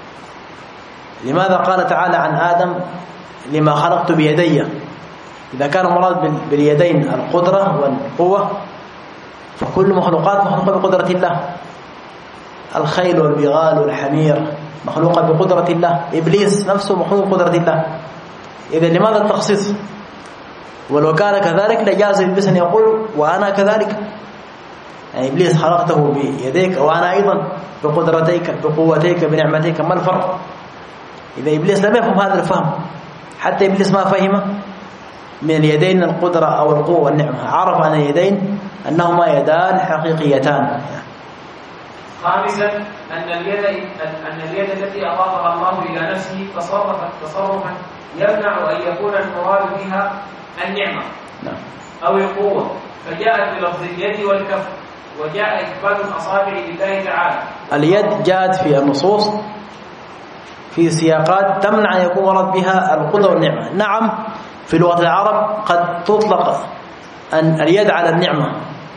لماذا قال تعالى عن آدم: لما خلقت بيدي؟ إذا كان مراد باليدين القدرة والقوة، فكل مخلوقات مخلوقة بقدرة الله. الخيل والبغال والحمير مخلوقة بقدرة الله، إبليس نفسه مخلوق بقدرة الله. إذا لماذا التخصيص؟ ولو كان كذلك لجاز إبليس أن يقول: وأنا كذلك، يعني إبليس خلقته بيديك وأنا أيضا بقدرتيك بقوتيك بنعمتيك، ما الفرق؟ إذا إبليس لم يفهم هذا الفهم، حتى إبليس ما فهم من اليدين القدرة أو القوة والنعمة، عرف عن اليدين أنهما يدان حقيقيتان. خامسا أن اليد أن اليد التي أضافها الله إلى نفسه تصرفت تصرفا يمنع أن يكون المراد بها النعمة أو القوة، فجاءت بلفظ اليد والكف، وجاء إثبات الأصابع لله تعالى. اليد جاءت في النصوص في سياقات تمنع أن يكون مراد بها القدرة والنعمة. نعم، في لغة العرب قد تطلق أن اليد على النعمة،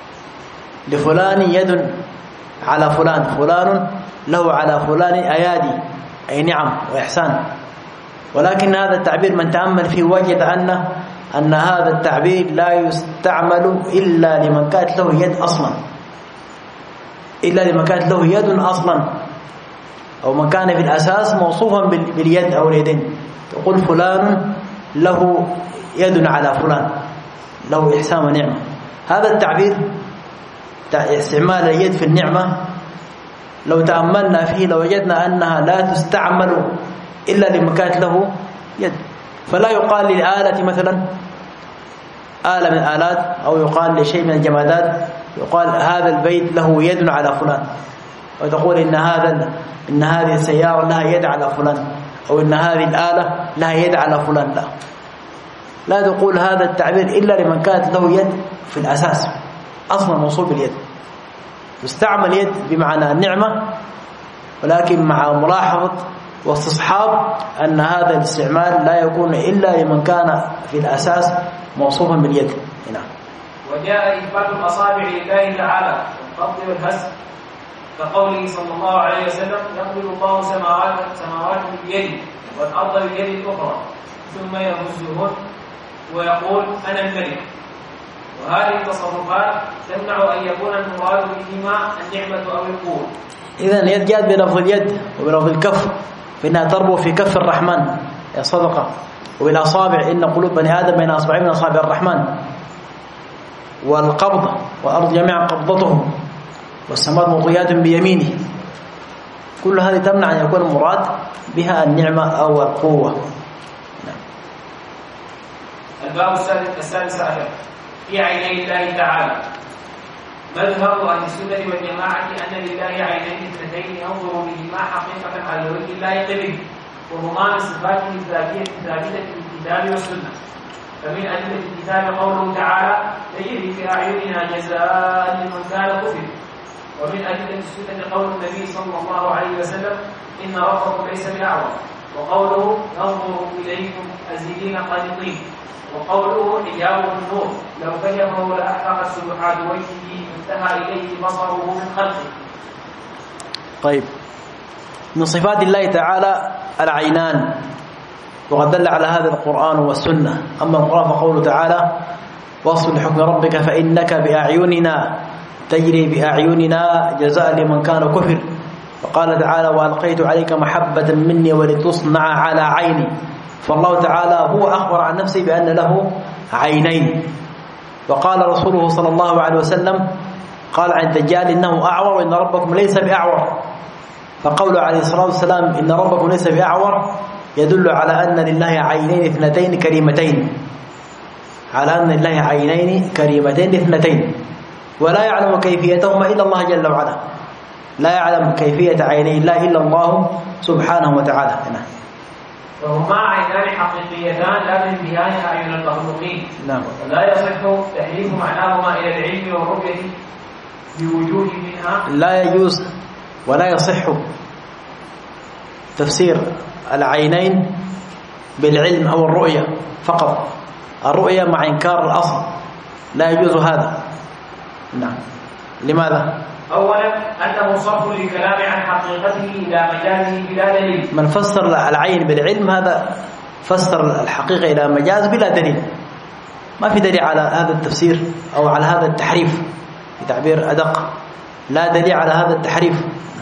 لفلان يد على فلان، فلان له على فلان أيادي، أي نعم وإحسان. ولكن هذا التعبير من تأمل فيه وجد أن أن هذا التعبير لا يستعمل إلا لمن كانت له يد أصلا. إلا لمن كانت له يد أصلا أو من كان في الأساس موصوفا باليد أو اليدين. تقول فلان له يد على فلان، له إحسان ونعمة. هذا التعبير استعمال اليد في النعمة لو تأملنا فيه لوجدنا أنها لا تستعمل إلا لمن كانت له يد. فلا يقال للآلة مثلا آلة من الآلات أو يقال لشيء من الجمادات يقال هذا البيت له يد على فلان، وتقول إن هذا إن هذه السيارة لها يد على فلان، أو إن هذه الآلة لها يد على فلان. لا لا تقول هذا التعبير إلا لمن كانت له يد في الأساس أصلا موصول باليد. تستعمل يد بمعنى النعمة، ولكن مع ملاحظة واستصحاب أن هذا الاستعمال لا يكون إلا لمن كان في الأساس موصوفا باليد. نعم. وجاء إثبات الأصابع لله تعالى القبض والهز كقوله صلى الله عليه وسلم يقبض الله سماوات سماوات بيده والأرض بيده الأخرى ثم يهزهن ويقول أنا الملك. وهذه التصرفات تمنع أن يكون المراد بهما النعمة أو القوة. إذن اليد جاءت بلفظ اليد وبلفظ الكف، فإنها تربو في كف الرحمن يا صدقة، وبالأصابع إن قلوب بني آدم بين أصبعين من أصابع الرحمن. والقبض والأرض جميعا قبضته والسماء مطويات بيمينه. كل هذه تمنع أن يكون المراد بها النعمة أو القوة. الباب السادس عشر في عيني الله تعالى. مذهب أهل السنة والجماعة أن لله عينين اثنتين ينظر بهما حقيقة على الوجه اللائق به، وهما من صفاته الذاتية الثابتة في الكتاب والسنة. فمن أدلة الكتاب قوله تعالى تجري في أعيننا جزاء لمن كان كفر. ومن أدلة السنة قول النبي صلى الله عليه وسلم إن ربكم ليس بأعور، وقوله ينظر إليكم أزلين قانطين، وقوله حجابه النور لو كلمه لأحرقت سبحات وجهه انتهى إليه بصره من خلقه. طيب، من صفات الله تعالى العينان، وقد دل على هذا القرآن والسنة. أما القرآن فقوله تعالى واصل لحكم ربك فإنك بأعيننا تجري بأعيننا جزاء لمن كان كفر. وقال تعالى وألقيت عليك محبة مني ولتصنع على عيني. فالله تعالى هو أخبر عن نفسه بأن له عينين. وقال رسوله صلى الله عليه وسلم قال عن الدجال إنه أعور وإن ربكم ليس بأعور. فقوله عليه الصلاة والسلام إن ربكم ليس بأعور يدل على أن لله عينين اثنتين كريمتين، على أن لله عينين كريمتين اثنتين، ولا يعلم كيفيتهما إلا الله جل وعلا. لا يعلم كيفية عيني الله إلا الله سبحانه وتعالى. وهما عينان حقيقيتان لا تنبيان أعين المخلوقين. نعم. ولا يصح تحريف معناهما إلى العلم والرؤية بوجوه منها. لا يجوز ولا يصح تفسير العينين بالعلم أو الرؤية فقط. الرؤية مع إنكار الأصل لا يجوز هذا. نعم. لماذا؟ أولا أنه صرف للكلام عن حقيقته إلى مجازه بلا دليل. من فسر العين بالعلم هذا فسر الحقيقة إلى مجاز بلا دليل. ما في دليل على هذا التفسير أو على هذا التحريف بتعبير أدق، لا دليل على هذا التحريف.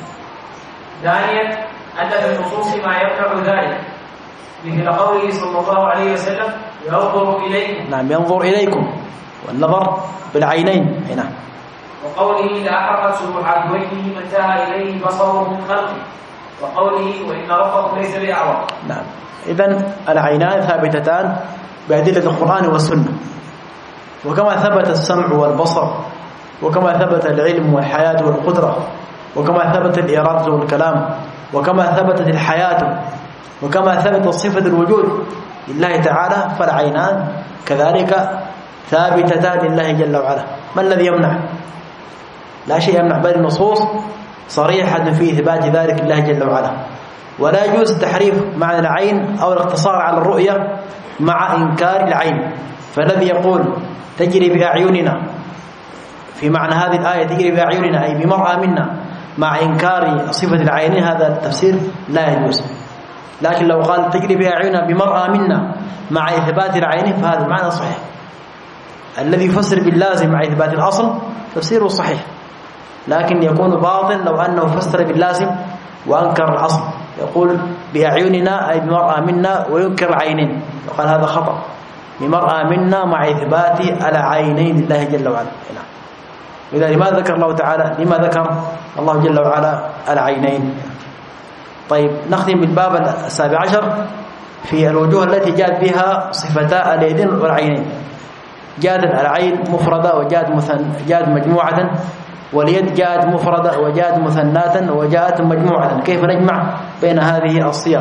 ثانيا أن في النصوص ما يمنع ذلك، مثل قوله صلى الله عليه وسلم ينظر إليكم. نعم، ينظر إليكم، والنظر بالعينين. نعم. وقوله لأحرقت سبحات وجهه ما انتهى إليه بصره من خلقه، وقوله وإن ربكم ليس بأعور. نعم. إذن العينان ثابتتان بأدلة القرآن والسنة، وكما ثبت السمع والبصر، وكما ثبت العلم والحياة والقدرة، وكما ثبت الإرادة والكلام، وكما ثبتت الحياة، وكما ثبت صفة الوجود لله تعالى، فالعينان كذلك ثابتتان لله جل وعلا. ما الذي يمنع؟ لا شيء يمنع، بل النصوص صريحة في إثبات ذلك لله جل وعلا. ولا يجوز تحريف معنى العين أو الاقتصار على الرؤية مع إنكار العين. فالذي يقول تجري بأعيننا في معنى هذه الآية تجري بأعيننا أي بمرأة منا مع إنكار صفة العينين، هذا التفسير لا يجوز. لكن لو قال تجري بأعيننا بمرأة منا مع إثبات العينين فهذا المعنى صحيح. الذي يفسر باللازم مع إثبات الأصل تفسيره صحيح، لكن يكون باطل لو أنه فسر باللازم وأنكر الأصل، يقول بأعيننا أي بمرأة منا وينكر العينين، وقال هذا خطأ، بمرأة منا مع إثبات العينين لله جل وعلا. إذا لماذا ذكر الله تعالى لما ذكر الله جل وعلا العينين؟ طيب نختم بالباب السابع عشر في الوجوه التي جاءت بها صفتا اليدين والعينين. جاءت العين مفردة وجاءت مثن جاءت مجموعة، واليد جاءت مفردة وجاءت مثناة وجاءت مجموعة، كيف نجمع بين هذه الصيغ؟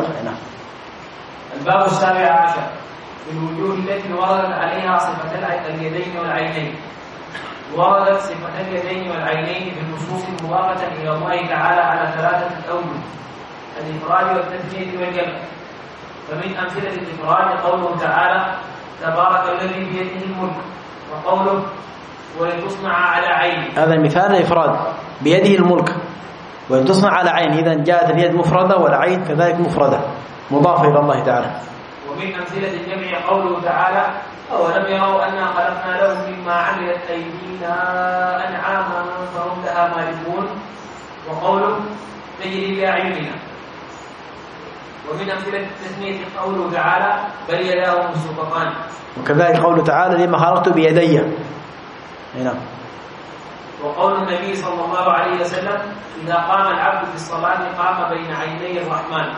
الباب السابع عشر في الوجوه التي وردت عليها صفتا اليدين والعينين. وردت صفتا اليدين والعينين في النصوص مضافة إلى الله تعالى على ثلاثة أوجه: الإفراد والتثنية والجمع. فمن أمثلة الإفراد قوله تعالى: تبارك الذي بيده الملك، وقوله: ولتصنع على عيني. هذا مثال الإفراد، بيده الملك ولتصنع على عين. إذا جاءت اليد مفردة والعين كذلك مفردة مضافة إلى الله تعالى. ومن أمثلة الجمع قوله تعالى: أولم يروا أنا خلقنا لهم مما عملت أيدينا أنعاما فهم لها مالكون، وقوله: تجري بأعيننا. ومن أمثلة التثنية قوله تعالى: بل يداه مبسوطتان. وكذلك قوله تعالى: لما خلقت بيدي. هنا. وقول النبي صلى الله عليه وسلم: إذا قام العبد في الصلاة قام بين عيني الرحمن.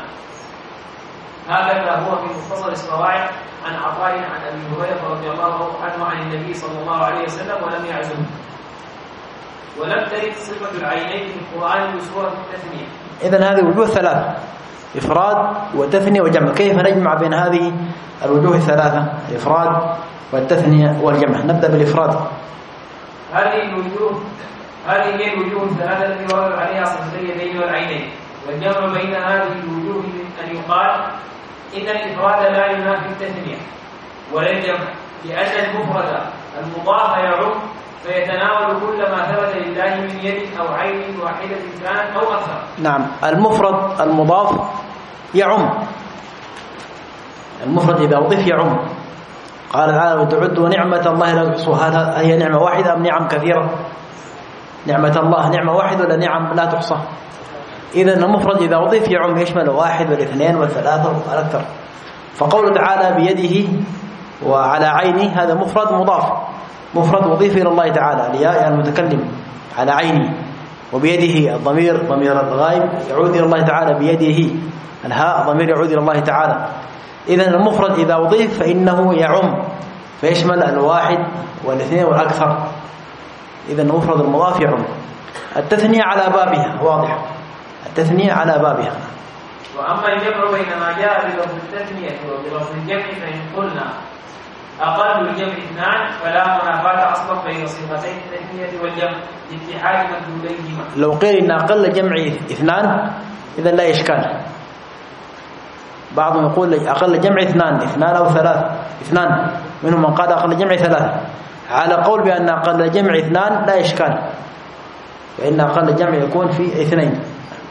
هكذا هو في مختصر الصواعق عن عطاء عن أبي هريرة رضي الله عنه عن النبي صلى الله عليه وسلم ولم يعزمه. ولم ترد صفة العينين في القرآن بسورة التثنية. إذن هذه وجوه ثلاثة: إفراد وتثنية وجمع. كيف نجمع بين هذه الوجوه الثلاثة، الإفراد والتثنية والجمع؟ نبدأ بالإفراد. هذه الوجوه هذه هي الوجوه الثلاثة التي ورد عليها صفتي اليدين والعينين. والجمع بين هذه الوجوه أن يقال إن الإفراد لا ينافي التثنية ولا الجمع، لأن المفرد المضاف يعم فيتناول كل ما ثبت لله من يد أو عين واحدة كانت أو أكثر. نعم، المفرد المضاف يعم، المفرد إذا أضيف يعم. قال تعالى: وتعدوا نعمة الله لا تحصوها. هل هي نعمة واحدة أم نعم كثيرة؟ نعمة الله نعمة واحدة ولا نعم لا تحصى؟ إذا المفرد إذا أضيف يعم يشمل واحد والاثنين والثلاثة والأكثر. فقول تعالى بيده وعلى عيني هذا مفرد مضاف، مفرد مضيف إلى الله تعالى لياء المتكلم على عيني، وبيده الضمير ضمير الغائب يعود إلى الله تعالى، بيده الهاء ضمير يعود إلى الله تعالى. إذن المفرد إذا أضيف فإنه يعم فيشمل الواحد والاثنين والأكثر. إذن المفرد المضاف يعم. التثنية على بابها واضح، التثنية على بابها. وأما الجمع بينما جاء بلفظ التثنية وبلفظ الجمع فإن قلنا أقل الجمع اثنان فلا منافاة أصلا بين صفتين التثنية والجمع لاتحاد مدلوليهما. لو قيل إن أقل الجمع اثنان إذن لا إشكال. بعضهم يقول أقل الجمع اثنان اثنان أو ثلاث اثنان، منهم من قال أقل الجمع ثلاث. على قول بأن أقل الجمع اثنان لا إشكال، فإن أقل الجمع يكون في اثنين.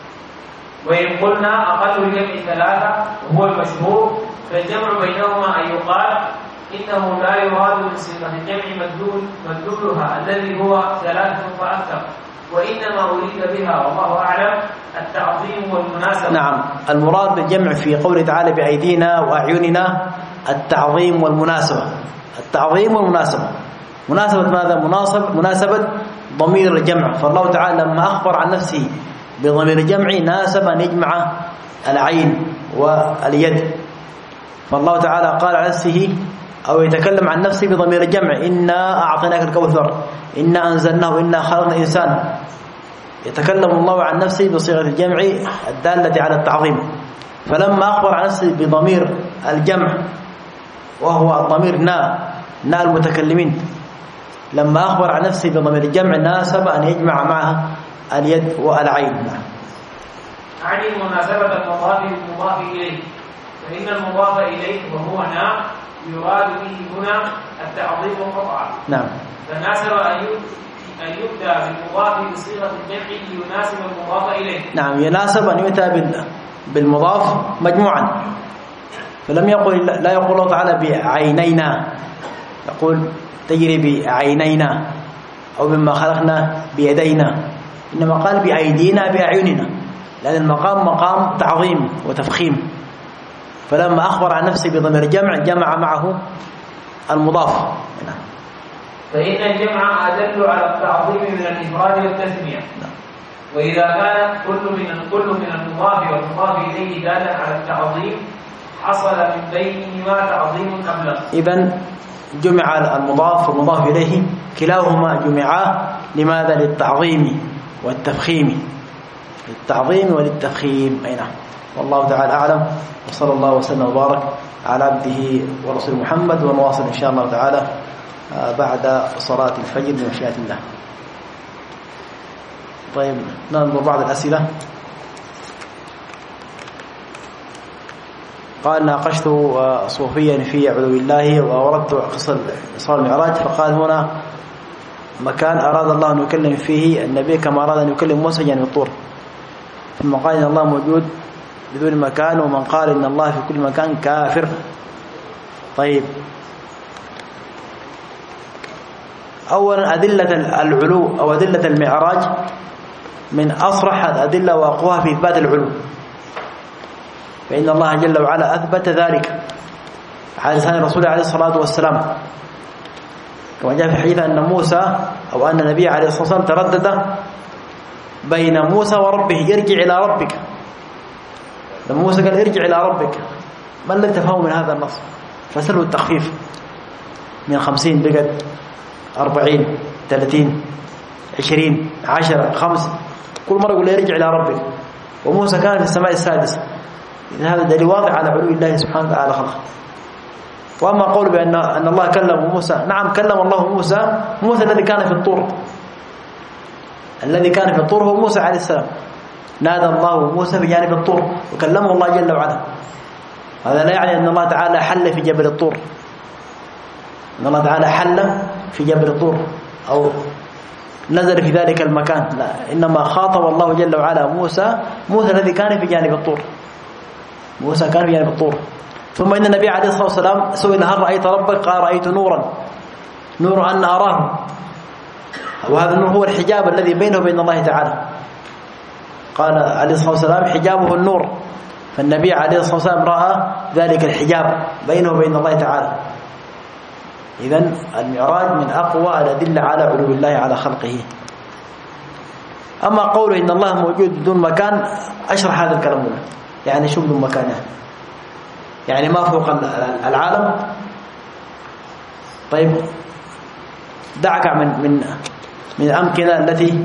وإن قلنا أقل الجمع ثلاثة وهو المشهور فالجمع بينهما أن يقال إنه لا يراد من صيغة الجمع مدلول مدلولها الذي هو ثلاثة فأكثر، وإنما أريد بها والله أعلم التعظيم والمناسبة. نعم، المراد بالجمع في قوله تعالى بأيدينا وأعيننا التعظيم والمناسبة. التعظيم والمناسبة، مناسبة ماذا؟ مناسب مناسبة ضمير الجمع. فالله تعالى لما أخبر عن نفسه بضمير الجمع ناسب أن يجمع العين واليد. فالله تعالى قال عن نفسه أو يتكلم عن نفسه بضمير الجمع: إنا أعطيناك الكوثر، إنا أنزلناه، إنا خلقنا الإنسان. يتكلم الله عن نفسه بصيغة الجمع الدالة على التعظيم. فلما أخبر عن نفسه بضمير الجمع وهو الضمير نا نا المتكلمين، لما أخبر عن نفسه بضمير الجمع ناسب أن يجمع معها اليد والعين. عن المناسبة المضاف المضاف إليه، فإن المضاف إليه وهو نا يراد به هنا التعظيم قطعا. نعم. فناسب أن يبدأ بالمضاف بصيغة الجمع ليناسب المضاف إليه. نعم، يناسب أن يؤتى بالمضاف مجموعا. فلم يقل لا يقول الله تعالى بعينينا، يقول تجري بعينينا، أو مما خلقنا بيدينا. إنما قال بأيدينا بأعيننا، لأن المقام مقام تعظيم وتفخيم. فلما أخبر عن نفسه بضمير جمع جمع معه المضاف. فإن الجمع أدل على التعظيم من الإفراد والتثنية. وإذا كان كل من كل من المضاف والمضاف إليه دالا على التعظيم حصل من بينهما تعظيم قبله. إذن جمع المضاف والمضاف إليه كلاهما جمعا لماذا؟ للتعظيم والتفخيم، للتعظيم وللتفخيم. أي نعم. والله تعالى أعلم، وصلى الله وسلم وبارك على عبده ورسول محمد. ونواصل إن شاء الله تعالى بعد صلاة الفجر بمشيئة الله. طيب ننظر بعض الأسئلة. قال ناقشت صوفيا في علو الله وأوردت قصة إسراء المعراج، فقال هنا مكان أراد الله أن يكلم فيه النبي كما أراد أن يكلم موسى جانب الطور، ثم قال إن الله موجود بدون مكان، ومن قال إن الله في كل مكان كافر. طيب أولا أدلة العلو أو أدلة المعراج من أصرح الأدلة وأقواها في إثبات العلو، فإن الله جل وعلا أثبت ذلك على لسان الرسول عليه الصلاة والسلام، كما جاء في حديث أن موسى أو أن النبي عليه الصلاة والسلام تردد بين موسى وربه ارجع إلى ربك. لما موسى قال ارجع إلى ربك، ما الذي تفهمه من هذا النص؟ فسره التخفيف من خمسين بقت أربعين ثلاثين عشرين عشرة خمس، كل مرة يقول ارجع إلى ربك، وموسى كان في السماء السادسة. هذا دليل واضح على علو الله سبحانه وتعالى خلقه. وأما قول بأن أن الله كلم موسى، نعم كلم الله موسى، موسى الذي كان في الطور، الذي كان في الطور هو موسى عليه السلام، نادى الله موسى بجانب الطور وكلمه الله جل وعلا. هذا لا يعني أن الله تعالى حل في جبل الطور، أن الله تعالى حل في جبل الطور أو نزل في ذلك المكان، لا، إنما خاطب الله جل وعلا موسى، موسى الذي كان في جانب الطور، موسى كان في جانب الطور. ثم إن النبي عليه الصلاة والسلام سئل هل رأيت ربك؟ قال رأيت نورا، نور أن أراه، وهذا النور هو الحجاب الذي بينه وبين الله تعالى. قال عليه الصلاة والسلام حجابه النور، فالنبي عليه الصلاة والسلام رأى ذلك الحجاب بينه وبين الله تعالى. إذن المعراج من أقوى الأدلة على علو الله على خلقه. أما قوله إن الله موجود بدون مكان، أشرح هذا الكلام هنا. يعني شو بدون مكان؟ يعني ما فوق العالم. طيب دعك من من من الأمكنة التي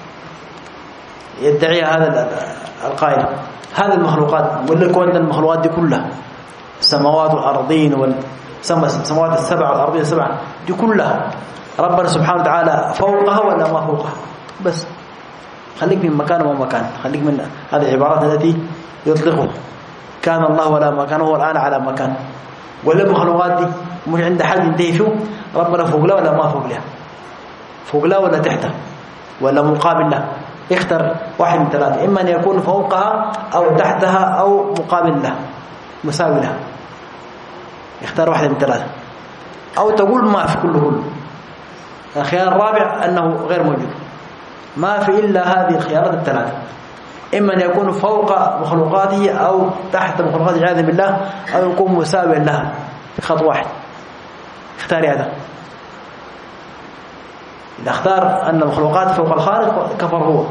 يدعيها هذا القائل، هذه المخلوقات والكون، المخلوقات دي كلها، السماوات والأرضين والسماوات السبع والأرضين السبع دي كلها، ربنا سبحانه وتعالى فوقها ولا ما فوقها؟ بس خليك من مكان وما مكان، خليك من هذه العبارات التي يطلقها، كان الله ولا مكان، هو الآن على مكان. ولا المخلوقات دي مش عند حد ينتهي شو ربنا فوق له ولا ما فوق له، فوق له ولا تحته ولا مقابل له، اختر واحد من ثلاثة، إما أن يكون فوقها أو تحتها أو مقابل له مساوي لها، اختار واحد من ثلاثة، أو تقول ما في كله كله. الخيار الرابع أنه غير موجود، ما في إلا هذه الخيارات الثلاثة، إما أن يكون فوق مخلوقاته أو تحت مخلوقاته عياذا بالله، أو يكون مساويا لها في خط واحد. اختار هذا. إذا اختار أن المخلوقات فوق الخالق كفر هو،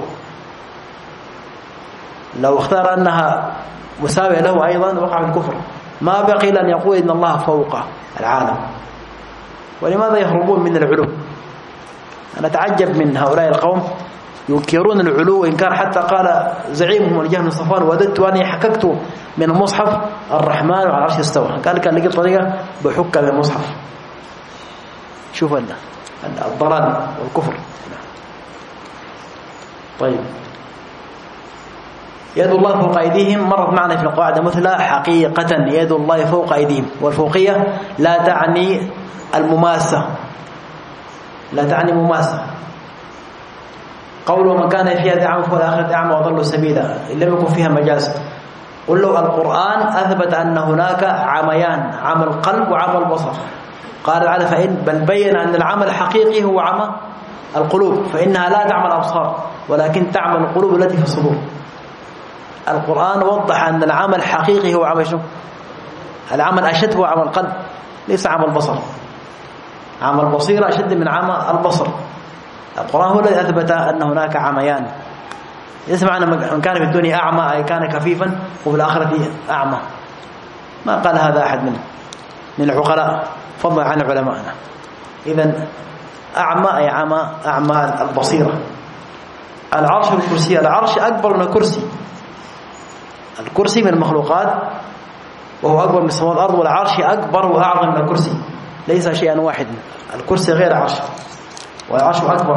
لو اختار أنها مساوية له أيضا وقع في الكفر. ما بقي أن يقول إن الله فوق العالم. ولماذا يهربون من العلو؟ أنا أتعجب من هؤلاء القوم ينكرون العلو إنكار، حتى قال زعيمهم الجهم بن صفوان وددت أني حككت من المصحف الرحمن على العرش استوى. قال كان لقيت طريقة بحك من المصحف. شوف الضلال والكفر. طيب يد الله فوق أيديهم مرت معنا في القواعد مثلها حقيقة، يد الله فوق أيديهم، والفوقية لا تعني المماسة، لا تعني مماسة. قوله من كان فيها دعم فالآخرة أعمى وضل سبيلا، إن لم يكن فيها مجاز. قل له القرآن أثبت أن هناك عميان، عمى القلب وعمى البصر. قال تعالى فإن بل بين أن العمى الحقيقي هو عمى القلوب، فإنها لا تعمل الأبصار ولكن تعمل القلوب التي في الصدور. القرآن وضح أن العمل الحقيقي هو عمل شو؟ العمل أشد هو عمل القلب، ليس عمل البصر. عمل البصيرة أشد من عمل البصر. القرآن هو الذي أثبت أن هناك عميان. ليس معنى من كان في الدنيا أعمى أي كان كفيفا وفي الآخرة أعمى، ما قال هذا أحد من من العقلاء فضلا عن علمائنا. إذن أعمى أي عمى أعمى البصيرة. العرش والكرسي، العرش أكبر من الكرسي. الكرسي من المخلوقات وهو أكبر من سماوات الأرض، والعرش أكبر وأعظم من الكرسي، ليس شيئا واحدا. الكرسي غير عرش والعرش أكبر.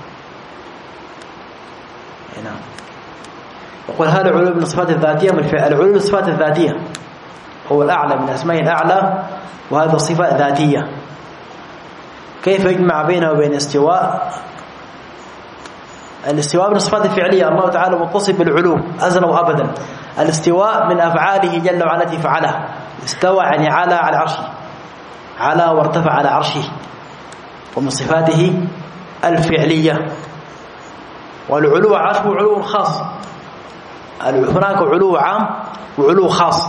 نعم. يقول هذا العلو من الصفات الذاتية من الفعل. العلو من الصفات الذاتية هو الأعلى من أسماء الأعلى، وهذا صفة ذاتية. كيف يجمع بينه وبين الاستواء؟ الاستواء من الصفات الفعلية، الله تعالى متصف بالعلو أزلا وأبدا. الاستواء من أفعاله جل وعلا التي فعلها. استوى يعني على على عرشه، على وارتفع على عرشه، ومن صفاته الفعلية. والعلو على عرشه علو خاص. هناك علو عام وعلو خاص.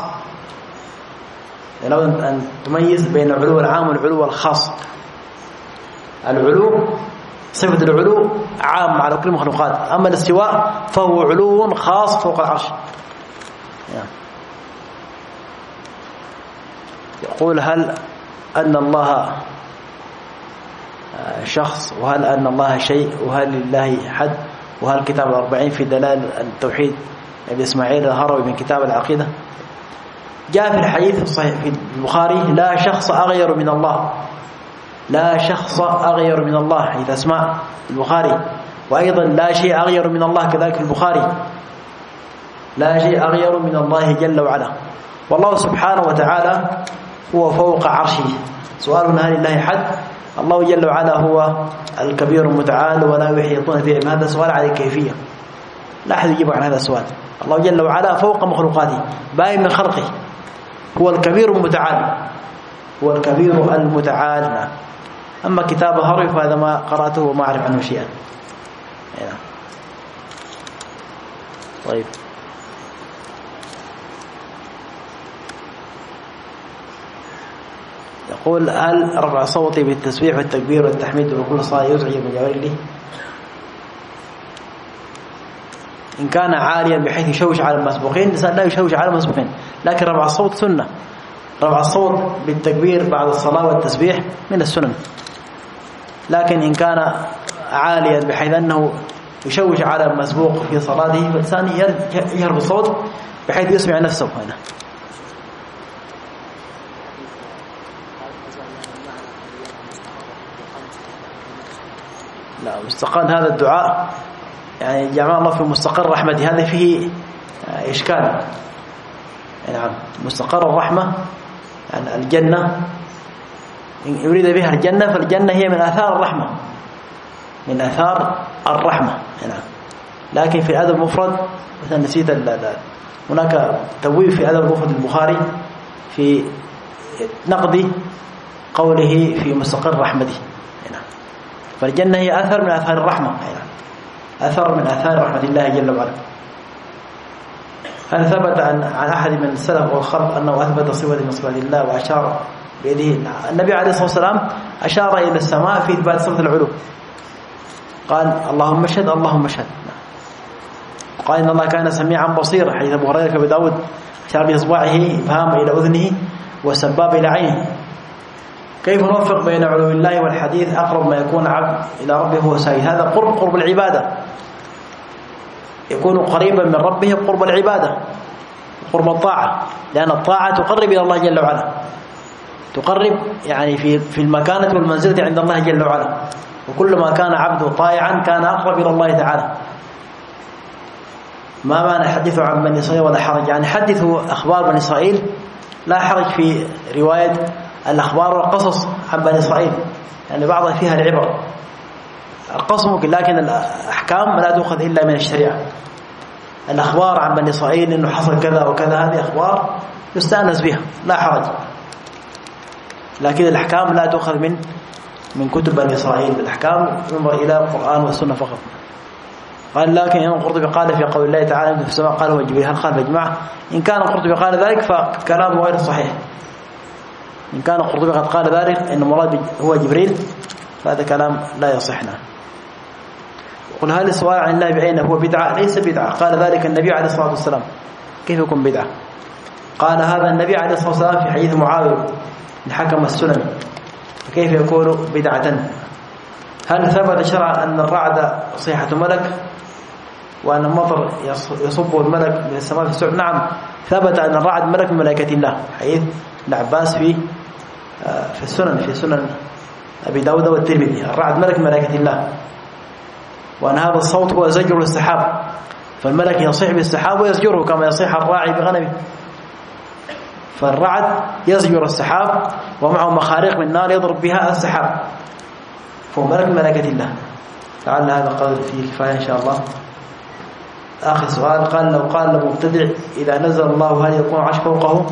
لابد أن تميز بين العلو العام والعلو الخاص. العلو صفة العلو عام على كل المخلوقات، أما الاستواء فهو علو خاص فوق العرش. يقول هل أن الله شخص، وهل أن الله شيء، وهل لله حد، وهل كتاب الأربعين في دلال التوحيد ابن إسماعيل الهروي من كتاب العقيدة؟ جاء في الحديث الصحيح في البخاري لا شخص أغير من الله، لا شخص أغير من الله إذا اسمع البخاري. وأيضا لا شيء أغير من الله كذلك في البخاري، لا شيء أغير من الله جل وعلا. والله سبحانه وتعالى هو فوق عرشه. سؤال هل لله حد؟ الله جل وعلا هو الكبير المتعال ولا يحيطون به علم. هذا سؤال على الكيفية، لا أحد يجيب عن هذا السؤال. الله جل وعلا فوق مخلوقاته باين من خلقه، هو الكبير المتعال، هو الكبير المتعال. أما كتاب هروي فهذا ما قرأته وما أعرف عنه شيئا. طيب يقول هل رفع صوتي بالتسبيح والتكبير والتحميد وكل صلاة يزعج من جواري؟ إن كان عاليا بحيث يشوش على المسبوقين، الإنسان لا يشوش على المسبوقين، لكن رفع الصوت سنة. رفع الصوت بالتكبير بعد الصلاة والتسبيح من السنن. لكن إن كان عاليا بحيث أنه يشوش على المسبوق في صلاته، فالإنسان يجهر بالصوت بحيث يسمع نفسه هنا. لا، مستقر هذا الدعاء يعني جعل الله في مستقر رحمته، هذا فيه إشكال. نعم، مستقر الرحمة يعني الجنة، إن يريد بها الجنة فالجنة هي من آثار الرحمة، من آثار الرحمة. نعم. لكن في الأدب المفرد مثلا نسيت هناك تبويب في الأدب المفرد البخاري في نقد قوله في مستقر رحمته. نعم. فالجنة هي أثر من آثار الرحمة، نعم. أثر من آثار رحمة الله جل وعلا. هل ثبت عن أحد من السلف والخلق أنه أثبت صفة من صفات الله وأشار بيده؟ النبي عليه الصلاة والسلام أشار إلى السماء في إثبات صفة العلو، قال اللهم اشهد اللهم اشهد. قال إن الله كان سميعا بصيرا، حديث أبو هريرة في داود، أشار بإصبعه إبهام إلى أذنه وسباب إلى عينه. كيف نوفق بين علو الله والحديث أقرب ما يكون عبد إلى ربه هو سائل؟ هذا قرب قرب العبادة، يكون قريبا من ربه قرب العبادة، قرب الطاعة، لأن الطاعة تقرب إلى الله جل وعلا، تقرب يعني في في المكانة والمنزلة عند الله جل وعلا. وكلما كان عبده طائعا كان أقرب إلى الله تعالى. ما معنى حدثوا عن بني إسرائيل ولا حرج؟ يعني حدثوا أخبار بني إسرائيل، لا حرج في رواية الأخبار والقصص عن بني إسرائيل، يعني بعضها فيها العبر. القصص ممكن، لكن الأحكام لا تؤخذ إلا من الشريعة. الأخبار عن بني إسرائيل إنه حصل كذا وكذا، هذه أخبار يستأنس بها لا حرج، لكن الأحكام لا تؤخذ من من كتب بني إسرائيل الأحكام ينظر إلى القرآن والسنة فقط. قال لكن إمام القرطبي قال في قول الله تعالى في السماء قال هو جبريل، هل قال بإجماع؟ إن كان القرطبي قال ذلك فكلامه غير صحيح. إن كان القرطبي قد قال ذلك إن المراد هو جبريل فهذا كلام لا يصحنا. قل هل السؤال عن الله بعينه هو بدعة؟ ليس بدعة. قال ذلك النبي عليه الصلاة والسلام. كيف يكون بدعة؟ قال هذا النبي عليه الصلاة والسلام في حديث معاوية الحكم السنن، فكيف يكون بدعة؟ هل ثبت شرعا أن الرعد صيحة ملك وأن المطر يصب الملك من السماء في السعب؟ نعم ثبت أن الرعد ملك من ملائكة الله، حديث ابن عباس في في السنن في سنن أبي داود والترمذي، الرعد ملك من ملائكة الله، وأن هذا الصوت هو زجر السحاب، فالملك يصيح بالسحاب ويزجره كما يصيح الراعي بغنمه. فالرعد يزجر السحاب ومعه مخاريق من نار يضرب بها السحاب، فهو ملك من ملائكة الله. لعل هذا قول فيه كفاية إن شاء الله. آخر سؤال، قال لو قال المبتدع إذا نزل الله هل يكون عرش فوقه؟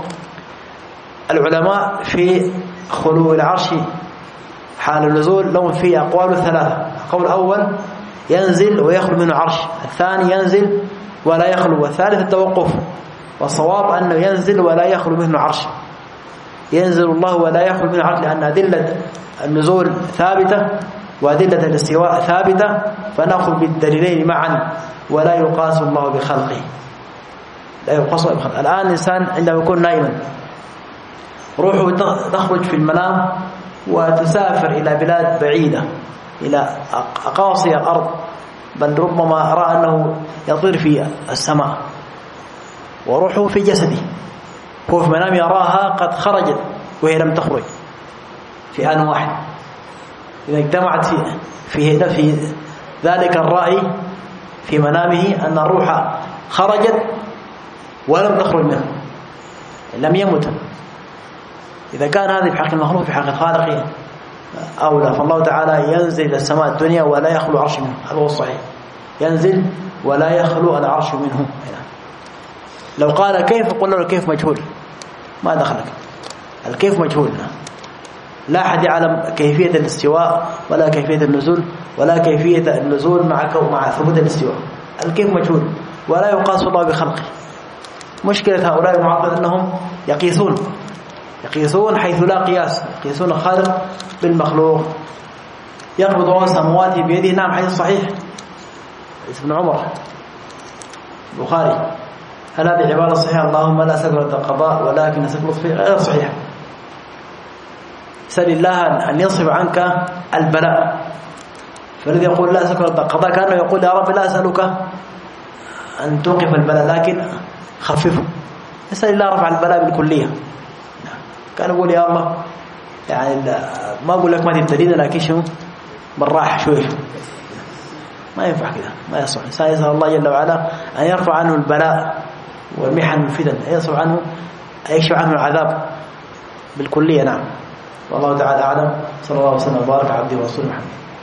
العلماء في خلو العرش حال النزول لهم فيه أقوال ثلاثة. القول الأول ينزل ويخلو منه عرش، الثاني ينزل ولا يخلو، والثالث التوقف. والصواب أنه ينزل ولا يخلو منه عرش، ينزل الله ولا يخلو منه عرش، لأن أدلة النزول ثابتة وأدلة الاستواء ثابتة، فنأخذ بالدليلين معا ولا يقاس الله بخلقه، لا يقاس الله بخلقه. الآن الإنسان عندما يكون نائما روحه تخرج في المنام وتسافر إلى بلاد بعيدة، إلى أقاصي الأرض، بل ربما أرى أنه يطير في السماء وروحه في جسده، هو في منام يراها قد خرجت وهي لم تخرج في آن واحد. إذا اجتمعت في في في ذلك الرأي في منامه أن الروح خرجت ولم تخرج منه، لم يمت. إذا كان هذا في حق المخلوق في حق الخالق أولى، فالله تعالى ينزل إلى السماء الدنيا ولا يخلو عرش منه، هذا هو الصحيح، ينزل ولا يخلو العرش منه. لو قال كيف قل له الكيف مجهول، ما دخلك، الكيف مجهول، لا أحد يعلم كيفية الاستواء ولا كيفية النزول ولا كيفية النزول مع مع ثبوت الاستواء، الكيف مجهول ولا يقاس الله بخلقه. مشكلة هؤلاء المعطلة أنهم يقيسون يقيسون حيث لا قياس، يقيسون الخالق بالمخلوق. يقبض الله السماوات بيده، نعم حديث صحيح حديث ابن عمر البخاري. هل هذه عبارة صحيحة؟ اللهم لا سكرة القضاء ولكن سكرة الصحيح، غير صحيحة. سأل الله أن يصرف عنك البلاء، فالذي يقول لا سكرة القضاء كأنه يقول يا رب لا أسألك أن توقف البلاء لكن خففه. يسأل الله رفع البلاء بالكلية، كان يقول يا الله يعني ما أقول لك ما تبتدين لكن شو بالراحة شوي، ما ينفع كذا، ما يصح. الإنسان يسأل الله جل وعلا أن يرفع عنه البلاء والمحن والفتن، يصرف عنه يكشف عنه العذاب بالكلية. نعم، والله تعالى أعلم. صلى الله وسلم وبارك على عبده ورسوله محمد.